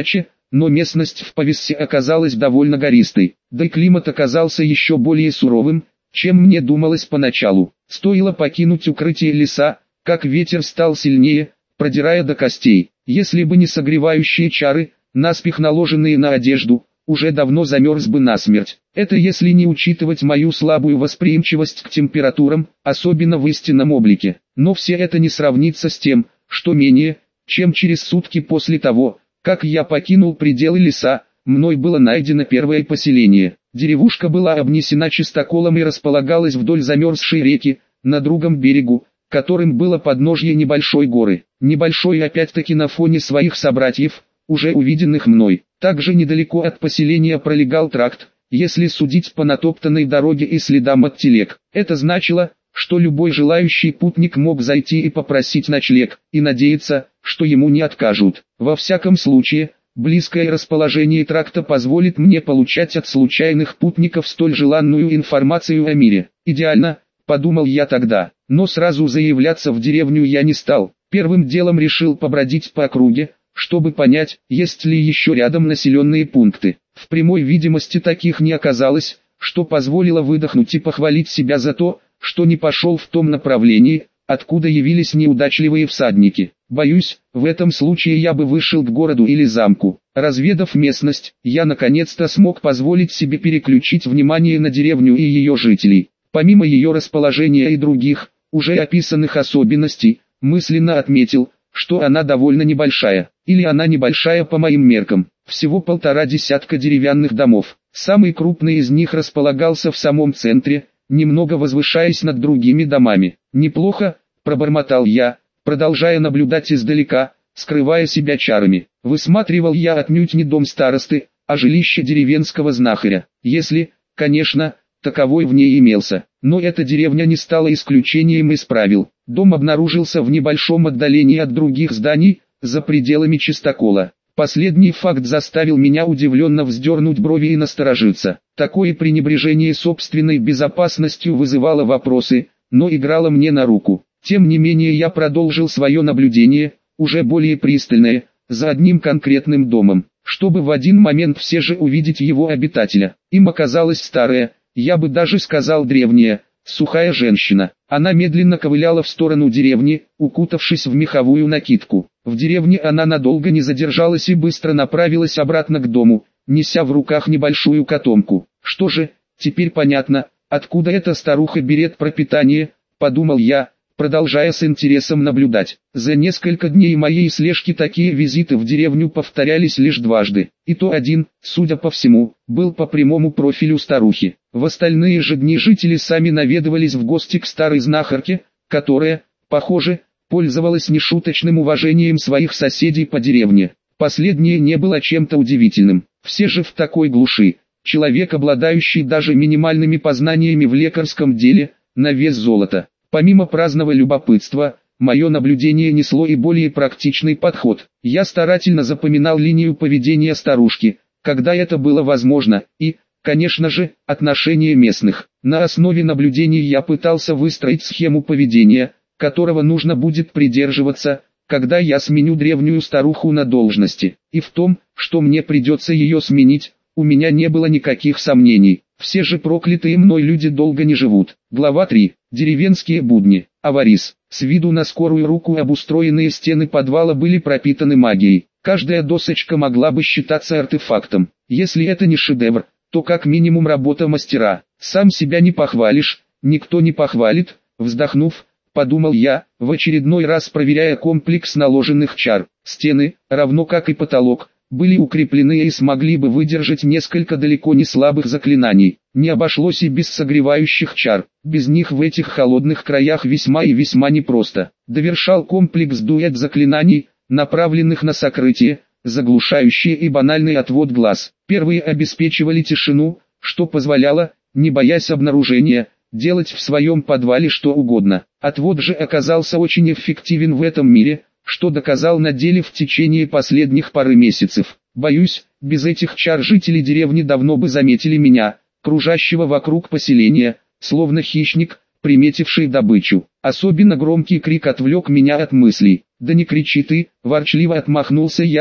но местность в Повессе оказалась довольно гористой, да и климат оказался еще более суровым, чем мне думалось поначалу. Стоило покинуть укрытие леса, как ветер стал сильнее, продирая до костей. Если бы не согревающие чары, наспех наложенные на одежду, уже давно замерз бы насмерть. Это если не учитывать мою слабую восприимчивость к температурам, особенно в истинном облике. Но все это не сравнится с тем, что менее, чем через сутки после того, как я покинул пределы леса, мной было найдено первое поселение. Деревушка была обнесена чистоколом и располагалась вдоль замерзшей реки, на другом берегу, которым было подножье небольшой горы. Небольшой опять-таки на фоне своих собратьев, уже увиденных мной. Также недалеко от поселения пролегал тракт, если судить по натоптанной дороге и следам от телег. Это значило, что любой желающий путник мог зайти и попросить ночлег, и надеяться, что ему не откажут. Во всяком случае, близкое расположение тракта позволит мне получать от случайных путников столь желанную информацию о мире. Идеально, подумал я тогда, но сразу заявляться в деревню я не стал. Первым делом решил побродить по округе, чтобы понять, есть ли еще рядом населенные пункты. В прямой видимости таких не оказалось, что позволило выдохнуть и похвалить себя за то, что не пошел в том направлении, откуда явились неудачливые всадники. Боюсь, в этом случае я бы вышел к городу или замку. Разведав местность, я наконец-то смог позволить себе переключить внимание на деревню и ее жителей. Помимо ее расположения и других, уже описанных особенностей, мысленно отметил, что она довольно небольшая, или она небольшая по моим меркам, всего 1,5 десятка деревянных домов. Самый крупный из них располагался в самом центре, немного возвышаясь над другими домами. «Неплохо», — пробормотал я, продолжая наблюдать издалека, скрывая себя чарами. Высматривал я отнюдь не дом старосты, а жилище деревенского знахаря, если, конечно, таковой в ней имелся. Но эта деревня не стала исключением из правил. Дом обнаружился в небольшом отдалении от других зданий, за пределами чистокола. Последний факт заставил меня удивленно вздернуть брови и насторожиться. Такое пренебрежение собственной безопасностью вызывало вопросы, но играло мне на руку. Тем не менее я продолжил свое наблюдение, уже более пристальное, за одним конкретным домом, чтобы в один момент все же увидеть его обитателя. Им оказалась старая, я бы даже сказал древняя, сухая женщина. Она медленно ковыляла в сторону деревни, укутавшись в меховую накидку. В деревне она надолго не задержалась и быстро направилась обратно к дому, неся в руках небольшую котомку. Что же, теперь понятно, откуда эта старуха берет пропитание, подумал я, продолжая с интересом наблюдать. За несколько дней моей слежки такие визиты в деревню повторялись лишь дважды. И то один, судя по всему, был по прямому профилю старухи. В остальные же дни жители сами наведывались в гости к старой знахарке, которая, похоже, пользовалась нешуточным уважением своих соседей по деревне. Последнее не было чем-то удивительным. Все же в такой глуши, человек, обладающий даже минимальными познаниями в лекарском деле, на вес золота. Помимо праздного любопытства, мое наблюдение несло и более практичный подход. Я старательно запоминал линию поведения старушки, когда это было возможно, и, конечно же, отношения местных. На основе наблюдений я пытался выстроить схему поведения, которого нужно будет придерживаться, когда я сменю древнюю старуху на должности. И в том, что мне придется ее сменить, у меня не было никаких сомнений. Все же проклятые мной люди долго не живут. Глава 3. Деревенские будни. Аварис. С виду на скорую руку обустроенные стены подвала были пропитаны магией. Каждая досочка могла бы считаться артефактом. Если это не шедевр, то как минимум работа мастера. Сам себя не похвалишь, никто не похвалит, вздохнув, подумал я, в очередной раз проверяя комплекс наложенных чар. Стены, равно как и потолок, были укреплены и смогли бы выдержать несколько далеко не слабых заклинаний. Не обошлось и без согревающих чар, без них в этих холодных краях весьма и весьма непросто. Довершал комплекс дуэт заклинаний, направленных на сокрытие, заглушающие и банальный отвод глаз. Первые обеспечивали тишину, что позволяло, не боясь обнаружения, делать в своем подвале что угодно. Отвод же оказался очень эффективен в этом мире, что доказал на деле в течение последних пары месяцев. Боюсь, без этих чар жители деревни давно бы заметили меня, кружащего вокруг поселения, словно хищник, приметивший добычу. Особенно громкий крик отвлек меня от мыслей. «Да не кричи ты!» – ворчливо отмахнулся я,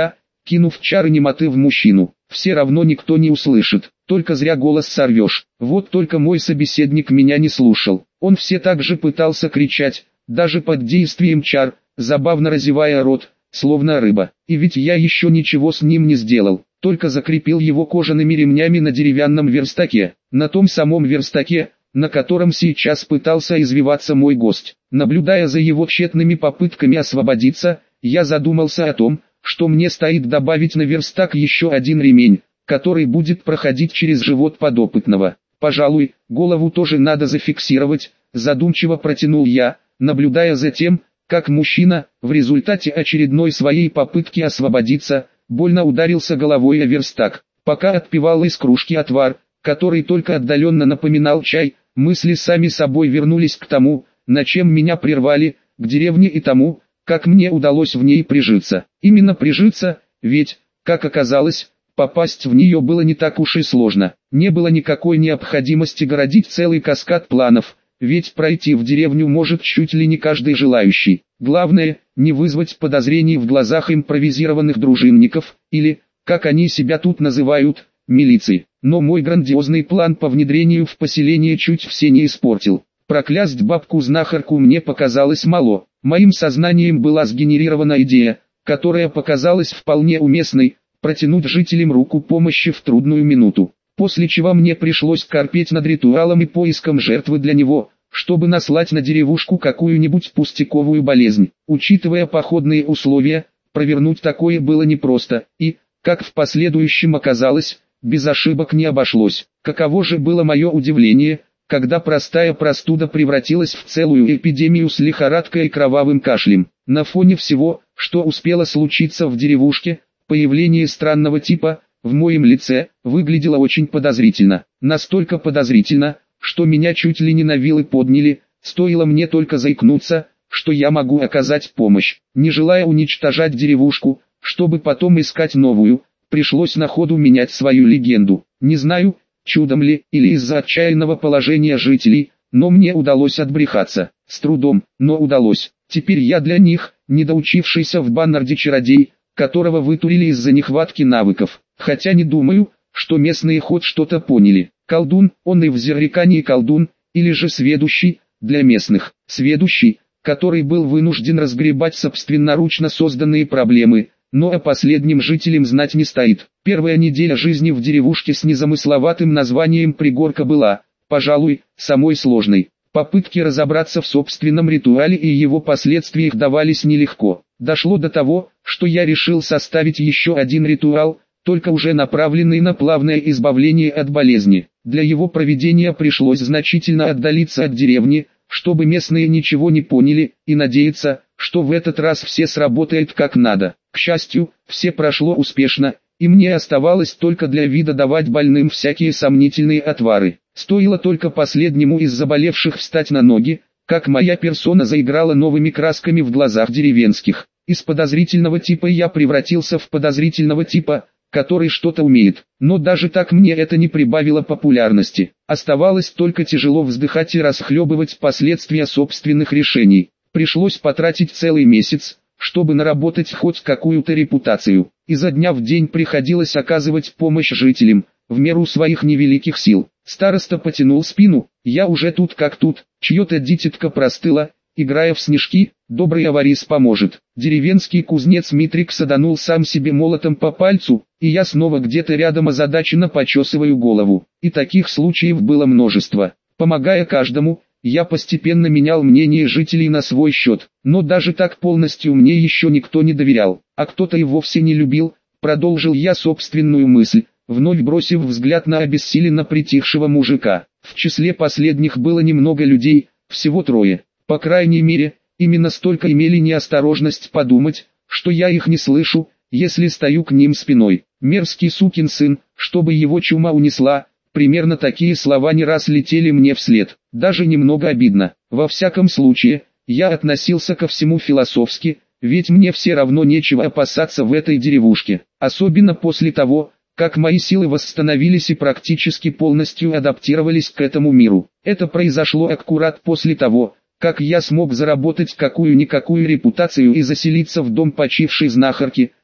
кинув чары немоты в мужчину. Все равно никто не услышит, только зря голос сорвешь. Вот только мой собеседник меня не слушал. Он все так же пытался кричать, даже под действием чар, забавно разевая рот, словно рыба. И ведь я еще ничего с ним не сделал, только закрепил его кожаными ремнями на деревянном верстаке, на том самом верстаке, на котором сейчас пытался извиваться мой гость. Наблюдая за его тщетными попытками освободиться, я задумался о том, что мне стоит добавить на верстак еще один ремень, который будет проходить через живот подопытного. Пожалуй, голову тоже надо зафиксировать, задумчиво протянул я, наблюдая за тем, как мужчина, в результате очередной своей попытки освободиться, больно ударился головой о верстак. Пока отпивал из кружки отвар, который только отдаленно напоминал чай, мысли сами собой вернулись к тому, на чем меня прервали, к деревне и тому, как мне удалось в ней прижиться. Именно прижиться, ведь, как оказалось, попасть в нее было не так уж и сложно. Не было никакой необходимости городить целый каскад планов, ведь пройти в деревню может чуть ли не каждый желающий. Главное, не вызвать подозрений в глазах импровизированных дружинников, или, как они себя тут называют, милиции. Но мой грандиозный план по внедрению в поселение чуть все не испортил. Проклясть бабку-знахарку мне показалось мало. Моим сознанием была сгенерирована идея, которая показалась вполне уместной, протянуть жителям руку помощи в трудную минуту. После чего мне пришлось корпеть над ритуалом и поиском жертвы для него, чтобы наслать на деревушку какую-нибудь пустяковую болезнь. Учитывая походные условия, провернуть такое было непросто, и, как в последующем оказалось, без ошибок не обошлось. Каково же было мое удивление, когда простая простуда превратилась в целую эпидемию с лихорадкой и кровавым кашлем. На фоне всего, что успело случиться в деревушке, появление странного типа, в моем лице, выглядело очень подозрительно. Настолько подозрительно, что меня чуть ли не на вилы подняли, стоило мне только заикнуться, что я могу оказать помощь. Не желая уничтожать деревушку, чтобы потом искать новую, пришлось на ходу менять свою легенду. Не знаю, чудом ли, или из-за отчаянного положения жителей, но мне удалось отбрехаться. С трудом, но удалось. Теперь я для них, недоучившийся в Баннарде чародей, которого вытурили из-за нехватки навыков. Хотя не думаю, что местные хоть что-то поняли. Колдун, он и в Зеррикане колдун, или же сведущий, для местных. Сведущий, который был вынужден разгребать собственноручно созданные проблемы, но о последнем жителям знать не стоит. Первая неделя жизни в деревушке с незамысловатым названием Пригорка была, пожалуй, самой сложной. Попытки разобраться в собственном ритуале и его последствиях давались нелегко. Дошло до того, что я решил составить еще один ритуал, только уже направленный на плавное избавление от болезни. Для его проведения пришлось значительно отдалиться от деревни, чтобы местные ничего не поняли, и надеяться, что в этот раз все сработает как надо. К счастью, все прошло успешно, и мне оставалось только для вида давать больным всякие сомнительные отвары. Стоило только последнему из заболевших встать на ноги, как моя персона заиграла новыми красками в глазах деревенских. Из подозрительного типа я превратился в подозрительного типа, который что-то умеет. Но даже так мне это не прибавило популярности. Оставалось только тяжело вздыхать и расхлебывать последствия собственных решений. Пришлось потратить целый месяц, чтобы наработать хоть какую-то репутацию. Изо дня в день приходилось оказывать помощь жителям, в меру своих невеликих сил. Староста потянул спину, я уже тут как тут, чье-то дитятко простыло, играя в снежки, добрый аварис поможет. Деревенский кузнец Митрик саданул сам себе молотом по пальцу, и я снова где-то рядом озадаченно почесываю голову. И таких случаев было множество. Помогая каждому, я постепенно менял мнение жителей на свой счет, но даже так полностью мне еще никто не доверял, а кто-то и вовсе не любил, продолжил я собственную мысль, вновь бросив взгляд на обессиленно притихшего мужика. В числе последних было немного людей, всего 3. По крайней мере, именно столько имели неосторожность подумать, что я их не слышу, если стою к ним спиной. Мерзкий сукин сын, чтобы его чума унесла. Примерно такие слова не раз летели мне вслед. Даже немного обидно. Во всяком случае, я относился ко всему философски, ведь мне все равно нечего опасаться в этой деревушке. Особенно после того, как мои силы восстановились и практически полностью адаптировались к этому миру. Это произошло аккурат после того, как я смог заработать какую-никакую репутацию и заселиться в дом почившей знахарки,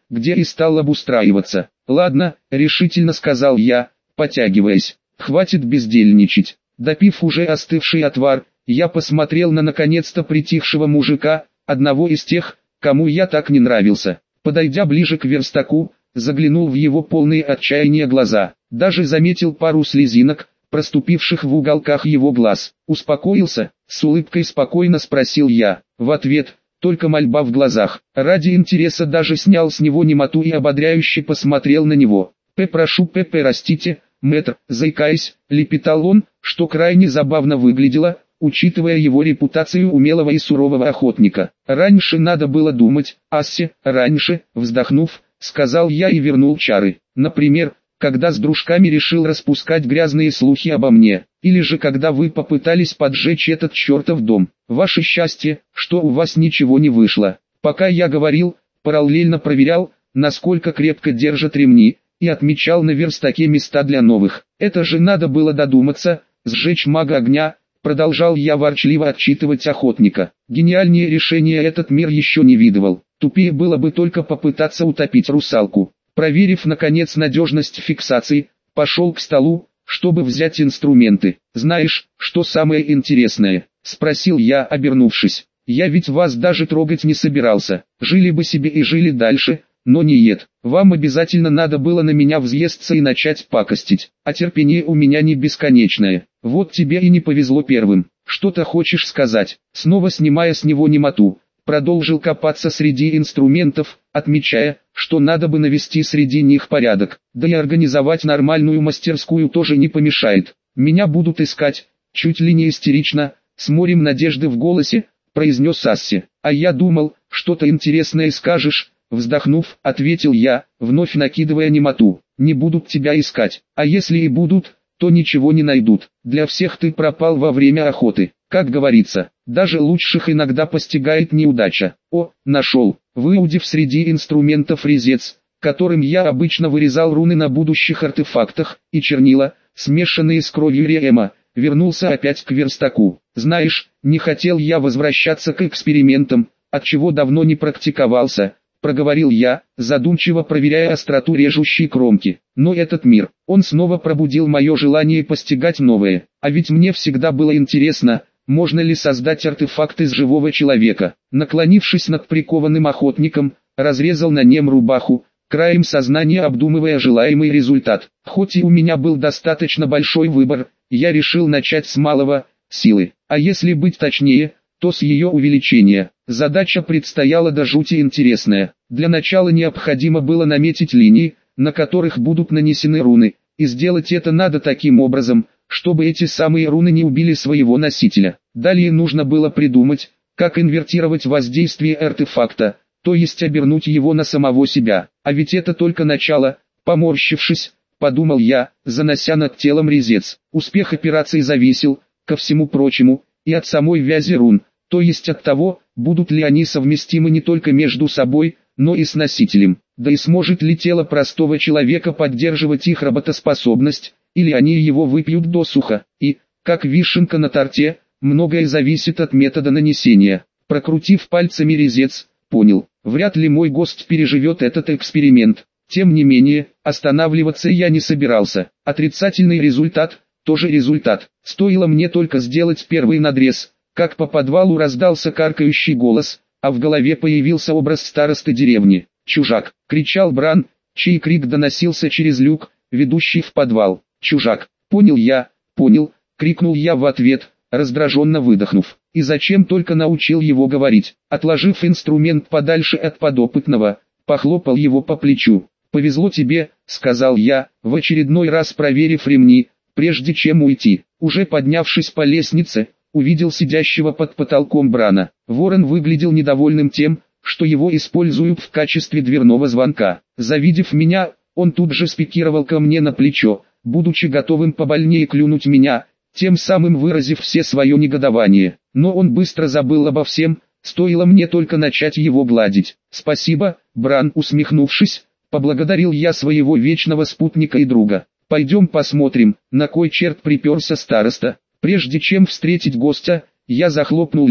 где и стал обустраиваться. «Ладно», — решительно сказал я, потягиваясь, — «хватит бездельничать». Допив уже остывший отвар, я посмотрел на наконец-то притихшего мужика, одного из тех, кому я так не нравился. Подойдя ближе к верстаку, заглянул в его полные отчаяния глаза, даже заметил пару слезинок, проступивших в уголках его глаз. «Успокоился?» — с улыбкой спокойно спросил я. В ответ только мольба в глазах. Ради интереса даже снял с него немоту и ободряюще посмотрел на него. Прошу, простите, мэтр», — заикаясь, лепетал он, что крайне забавно выглядело, учитывая его репутацию умелого и сурового охотника. «Раньше надо было думать, Ассе, раньше», — вздохнув, сказал я и вернул чары. «Например, когда с дружками решил распускать грязные слухи обо мне, или же когда вы попытались поджечь этот чертов дом. Ваше счастье, что у вас ничего не вышло». Пока я говорил, параллельно проверял, насколько крепко держат ремни, и отмечал на верстаке места для новых. «Это же надо было додуматься, сжечь мага огня», — продолжал я ворчливо отчитывать охотника. «Гениальнее решение этот мир еще не видывал. Тупее было бы только попытаться утопить русалку». Проверив наконец надежность фиксации, пошел к столу, чтобы взять инструменты. «Знаешь, что самое интересное?» — спросил я, обернувшись. «Я ведь вас даже трогать не собирался. Жили бы себе и жили дальше, но нет. Вам обязательно надо было на меня взъесться и начать пакостить. А терпение у меня не бесконечное. Вот тебе и не повезло первым. Что-то хочешь сказать?» Снова снимая с него немоту, продолжил копаться среди инструментов, отмечая, что надо бы навести среди них порядок, да и организовать нормальную мастерскую тоже не помешает. «Меня будут искать», чуть ли не истерично, с морем надежды в голосе, произнес Асси. «А я думал, что-то интересное скажешь», вздохнув, ответил я, вновь накидывая немоту. «Не будут тебя искать, а если и будут, то ничего не найдут. Для всех ты пропал во время охоты. Как говорится, даже лучших иногда постигает неудача». «О, нашел!» Выудив среди инструментов резец, которым я обычно вырезал руны на будущих артефактах, и чернила, смешанные с кровью Риэма, вернулся опять к верстаку. «Знаешь, не хотел я возвращаться к экспериментам, отчего давно не практиковался», проговорил я, задумчиво проверяя остроту режущей кромки. «Но этот мир, он снова пробудил мое желание постигать новое. А ведь мне всегда было интересно, можно ли создать артефакт из живого человека». Наклонившись над прикованным охотником, разрезал на нем рубаху, краем сознания обдумывая желаемый результат. Хоть и у меня был достаточно большой выбор, я решил начать с малого – силы. А если быть точнее, то с ее увеличения. Задача предстояла до жути интересная. Для начала необходимо было наметить линии, на которых будут нанесены руны, и сделать это надо таким образом, чтобы эти самые руны не убили своего носителя. Далее нужно было придумать, как инвертировать воздействие артефакта, то есть обернуть его на самого себя. А ведь это только начало. Поморщившись, подумал я, занося над телом резец. Успех операции зависел, ко всему прочему, и от самой вязи рун, то есть от того, будут ли они совместимы не только между собой, но и с носителем. Да и сможет ли тело простого человека поддерживать их работоспособность, или они его выпьют досуха. И, как вишенка на торте, многое зависит от метода нанесения. Прокрутив пальцами резец, понял, вряд ли мой гость переживет этот эксперимент. Тем не менее, останавливаться я не собирался. Отрицательный результат – тоже результат. Стоило мне только сделать первый надрез, как по подвалу раздался каркающий голос, а в голове появился образ старосты деревни. «Чужак!» – кричал Бран, чей крик доносился через люк, ведущий в подвал. «Чужак!» «Понял я, понял!» – крикнул я в ответ, раздраженно выдохнув. И зачем только научил его говорить? Отложив инструмент подальше от подопытного, похлопал его по плечу. «Повезло тебе», — сказал я, в очередной раз проверив ремни, прежде чем уйти. Уже поднявшись по лестнице, увидел сидящего под потолком Брана. Ворон выглядел недовольным тем, что его используют в качестве дверного звонка. Завидев меня, он тут же спикировал ко мне на плечо, будучи готовым побольнее клюнуть меня, тем самым выразив все свое негодование. Но он быстро забыл обо всем, стоило мне только начать его гладить. «Спасибо, Бран», усмехнувшись, поблагодарил я своего вечного спутника и друга. «Пойдем посмотрим, на кой черт приперся староста». Прежде чем встретить гостя, я захлопнул люк,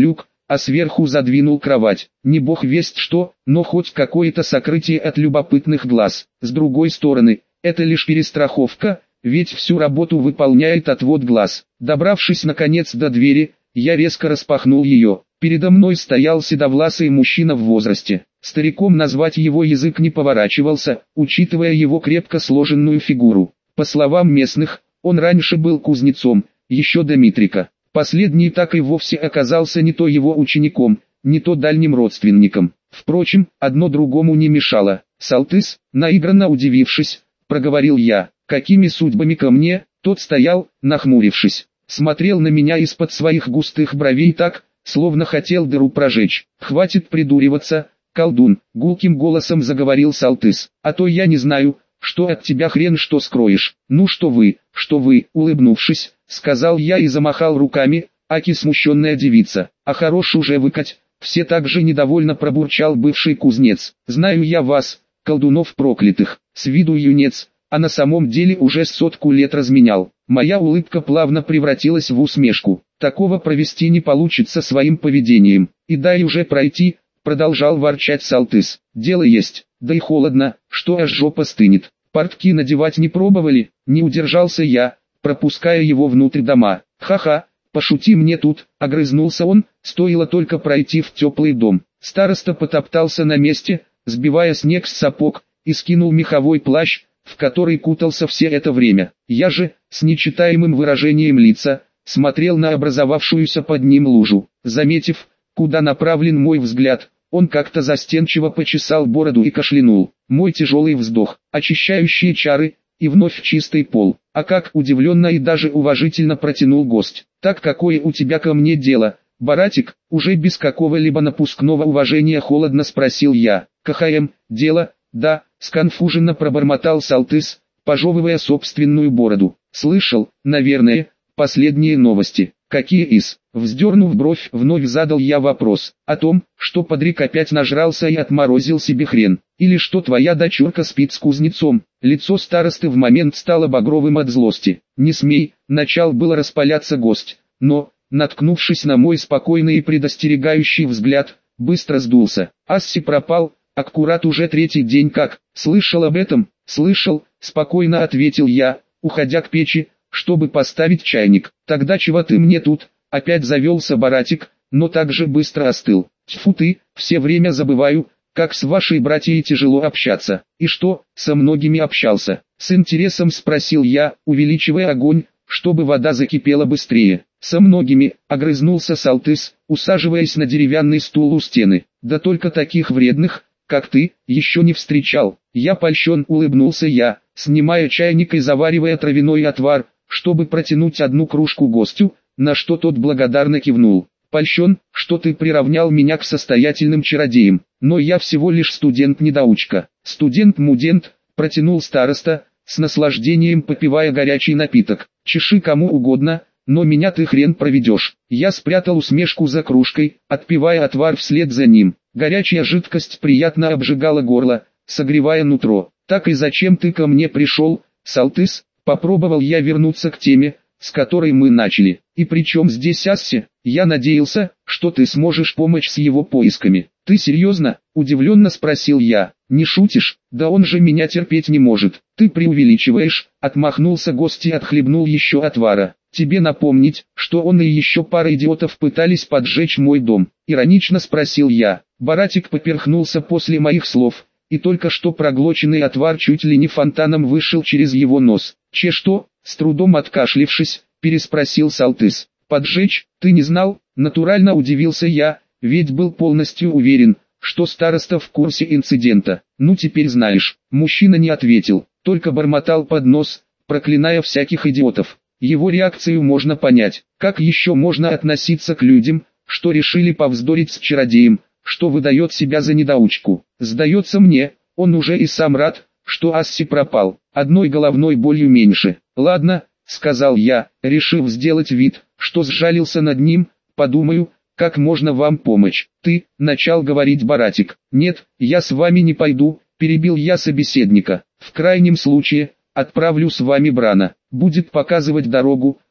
а сверху задвинул кровать. Не бог весть что, но хоть какое-то сокрытие от любопытных глаз. С другой стороны, это лишь перестраховка, ведь всю работу выполняет отвод глаз. Добравшись наконец до двери, я резко распахнул ее. Передо мной стоял седовласый мужчина в возрасте. Стариком назвать его язык не поворачивался, учитывая его крепко сложенную фигуру. По словам местных, он раньше был кузнецом, еще до Митрика. Последний так и вовсе оказался не то его учеником, не то дальним родственником. Впрочем, одно другому не мешало. «Салтыс», наигранно удивившись, проговорил я. «Какими судьбами ко мне?» Тот стоял, нахмурившись. Смотрел на меня из-под своих густых бровей так, словно хотел дыру прожечь. «Хватит придуриваться, колдун», — гулким голосом заговорил Салтыс. «А то я не знаю, что от тебя хрен что скроешь». «Ну что вы», улыбнувшись, сказал я и замахал руками, аки смущенная девица. «А хорош уже выкать», — все так же недовольно пробурчал бывший кузнец. «Знаю я вас, колдунов проклятых, с виду юнец, а на самом деле уже 100 лет разменял». Моя улыбка плавно превратилась в усмешку. «Такого провести не получится своим поведением. И дай уже пройти», — продолжал ворчать Салтыс. «Дело есть, да и холодно, что аж жопа стынет. Портки надевать не пробовали?» Не удержался я, пропуская его внутрь дома. «Ха-ха, пошути мне тут», — огрызнулся он, стоило только пройти в теплый дом. Староста потоптался на месте, сбивая снег с сапог, и скинул меховой плащ, в который кутался все это время. Я же, с нечитаемым выражением лица, смотрел на образовавшуюся под ним лужу. Заметив, куда направлен мой взгляд, он как-то застенчиво почесал бороду и кашлянул. Мой тяжелый вздох, очищающие чары, и вновь чистый пол. А как удивленно и даже уважительно протянул гость. «Так какое у тебя ко мне дело, Баратик?» Уже без какого-либо напускного уважения холодно спросил я. «КХМ, дело, да», сконфуженно пробормотал Салтыс, пожевывая собственную бороду. «Слышал, наверное, последние новости». «Какие из?» Вздернув бровь, вновь задал я вопрос. «О том, что Подрик опять нажрался и отморозил себе хрен. Или что твоя дочурка спит с кузнецом». Лицо старосты в момент стало багровым от злости. «Не смей», начал было распаляться гость, но, наткнувшись на мой спокойный и предостерегающий взгляд, быстро сдулся. «Асси пропал, аккурат уже 3-й день как». «Слышал об этом?» «Слышал», спокойно ответил я, уходя к печи, чтобы поставить чайник. «Тогда чего ты мне тут?» Опять завелся Баратик, но так же быстро остыл. «Тьфу ты, все время забываю, как с вашей братьей тяжело общаться». «И что, со многими общался?» С интересом спросил я, увеличивая огонь, чтобы вода закипела быстрее. «Со многими», огрызнулся Салтыс, усаживаясь на деревянный стул у стены. «Да только таких вредных, как ты, еще не встречал». «Я польщен», улыбнулся я, снимая чайник и заваривая травяной отвар, чтобы протянуть одну кружку гостю, на что тот благодарно кивнул. «Польщен, что ты приравнял меня к состоятельным чародеям, но я всего лишь студент-недоучка». «Студент-мудент», протянул староста, с наслаждением попивая горячий напиток. «Чеши кому угодно, но меня ты хрен проведешь». Я спрятал усмешку за кружкой, отпивая отвар вслед за ним. Горячая жидкость приятно обжигала горло, согревая нутро. «Так и зачем ты ко мне пришел, Салтыс?» Попробовал я вернуться к теме, с которой мы начали. «И при чем здесь Асси? Я надеялся, что ты сможешь помочь с его поисками». «Ты серьезно?» – удивленно спросил я. «Не шутишь? Да он же меня терпеть не может». «Ты преувеличиваешь», – отмахнулся гость и отхлебнул еще отвара. «Тебе напомнить, что он и еще пара идиотов пытались поджечь мой дом?» – иронично спросил я. Баратик поперхнулся после моих слов, и только что проглоченный отвар чуть ли не фонтаном вышел через его нос. «Че что?» — с трудом откашлившись, переспросил Салтыс. «Поджечь? Ты не знал?» — натурально удивился я, ведь был полностью уверен, что староста в курсе инцидента. «Ну теперь знаешь». Мужчина не ответил, только бормотал под нос, проклиная всяких идиотов. Его реакцию можно понять. Как еще можно относиться к людям, что решили повздорить с чародеем, что выдает себя за недоучку? Сдается мне, он уже и сам рад, что Асси пропал. Одной головной болью меньше. «Ладно», — сказал я, решив сделать вид, что сжалился над ним, «подумаю, как можно вам помочь». «Ты», — начал говорить Баратик. «Нет, я с вами не пойду», — перебил я собеседника. «В крайнем случае, отправлю с вами Брана. Будет показывать дорогу,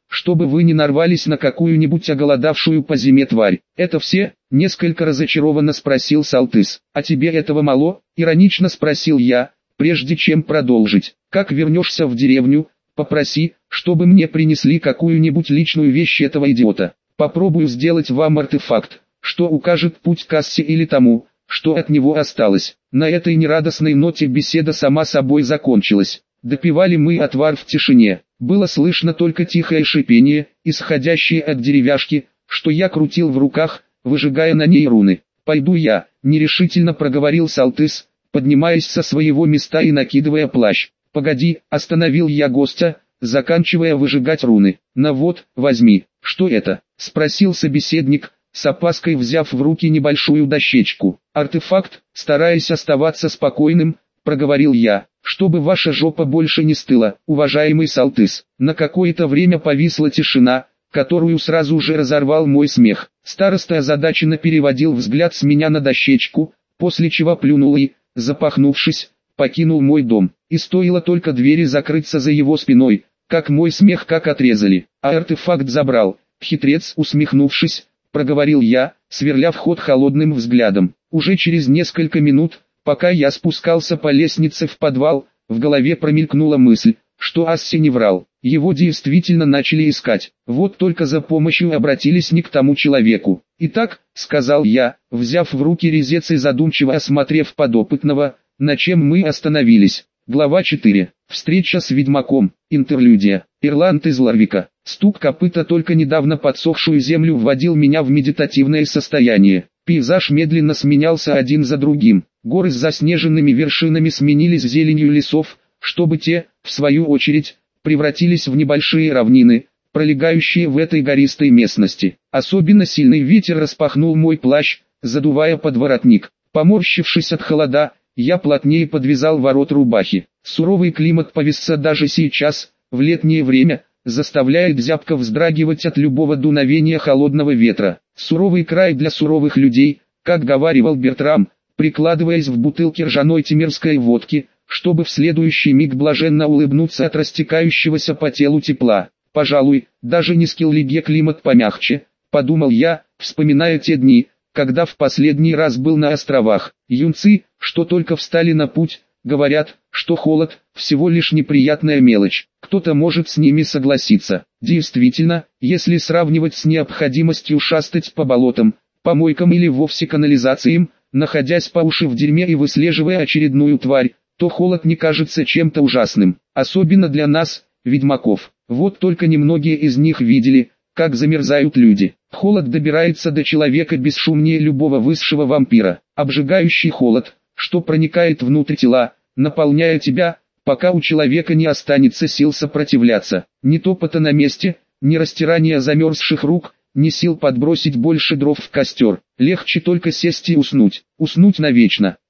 чтобы вы не нарвались на какую-нибудь оголодавшую по зиме тварь. Это все? Несколько разочарованно спросил Салтыс. А тебе этого мало? Иронично спросил я, прежде чем продолжить. Как вернешься в деревню, попроси, чтобы мне принесли какую-нибудь личную вещь этого идиота. Попробую сделать вам артефакт, что укажет путь к Ассе или тому, что от него осталось. На этой нерадостной ноте беседа сама собой закончилась. Допивали мы отвар в тишине. Было слышно только тихое шипение, исходящее от деревяшки, что я крутил в руках, выжигая на ней руны. «Пойду я», — нерешительно проговорил Салтыс, поднимаясь со своего места и накидывая плащ. «Погоди», — остановил я гостя, заканчивая выжигать руны. «На вот, возьми». «Что это?» — спросил собеседник, с опаской взяв в руки небольшую дощечку. «Артефакт», — стараясь оставаться спокойным, проговорил я, «чтобы ваша жопа больше не стыла, уважаемый Салтыс». На какое-то время повисла тишина, которую сразу же разорвал мой смех. Староста озадаченно переводил взгляд с меня на дощечку, после чего плюнул и, запахнувшись, покинул мой дом. И стоило только двери закрыться за его спиной, как мой смех как отрезали. А артефакт забрал. Хитрец, усмехнувшись, проговорил я, сверля вход холодным взглядом. Уже через несколько минут, пока я спускался по лестнице в подвал, в голове промелькнула мысль, что Асси не врал. Его действительно начали искать, вот только за помощью обратились не к тому человеку. «Итак», — сказал я, взяв в руки резец и задумчиво осмотрев подопытного, на чем мы остановились. Глава 4. Встреча с ведьмаком. Интерлюдия. Ирланд из Ларвика. Стук копыта только недавно подсохшую землю вводил меня в медитативное состояние. Пейзаж медленно сменялся один за другим. Горы с заснеженными вершинами сменились зеленью лесов, чтобы те, в свою очередь, превратились в небольшие равнины, пролегающие в этой гористой местности. Особенно сильный ветер распахнул мой плащ, задувая подворотник. Поморщившись от холода, я плотнее подвязал ворот рубахи. Суровый климат повисся даже сейчас, в летнее время, заставляет зябко вздрагивать от любого дуновения холодного ветра. Суровый край для суровых людей, как говаривал Бертрам, прикладываясь в бутылке ржаной тимирской водки, чтобы в следующий миг блаженно улыбнуться от растекающегося по телу тепла. Пожалуй, даже не Скиллиге климат помягче, подумал я, вспоминая те дни, когда в последний раз был на островах. Юнцы, что только встали на путь, говорят, что холод – всего лишь неприятная мелочь. Кто-то может с ними согласиться. Действительно, если сравнивать с необходимостью шастать по болотам, помойкам или вовсе канализациям, находясь по уши в дерьме и выслеживая очередную тварь, то холод не кажется чем-то ужасным. Особенно для нас, ведьмаков. Вот только немногие из них видели, как замерзают люди. Холод добирается до человека бесшумнее любого высшего вампира. Обжигающий холод, что проникает внутрь тела, наполняя тебя, пока у человека не останется сил сопротивляться. Ни топота на месте, ни растирания замерзших рук, ни сил подбросить больше дров в костер. Легче только сесть и уснуть. Уснуть навечно.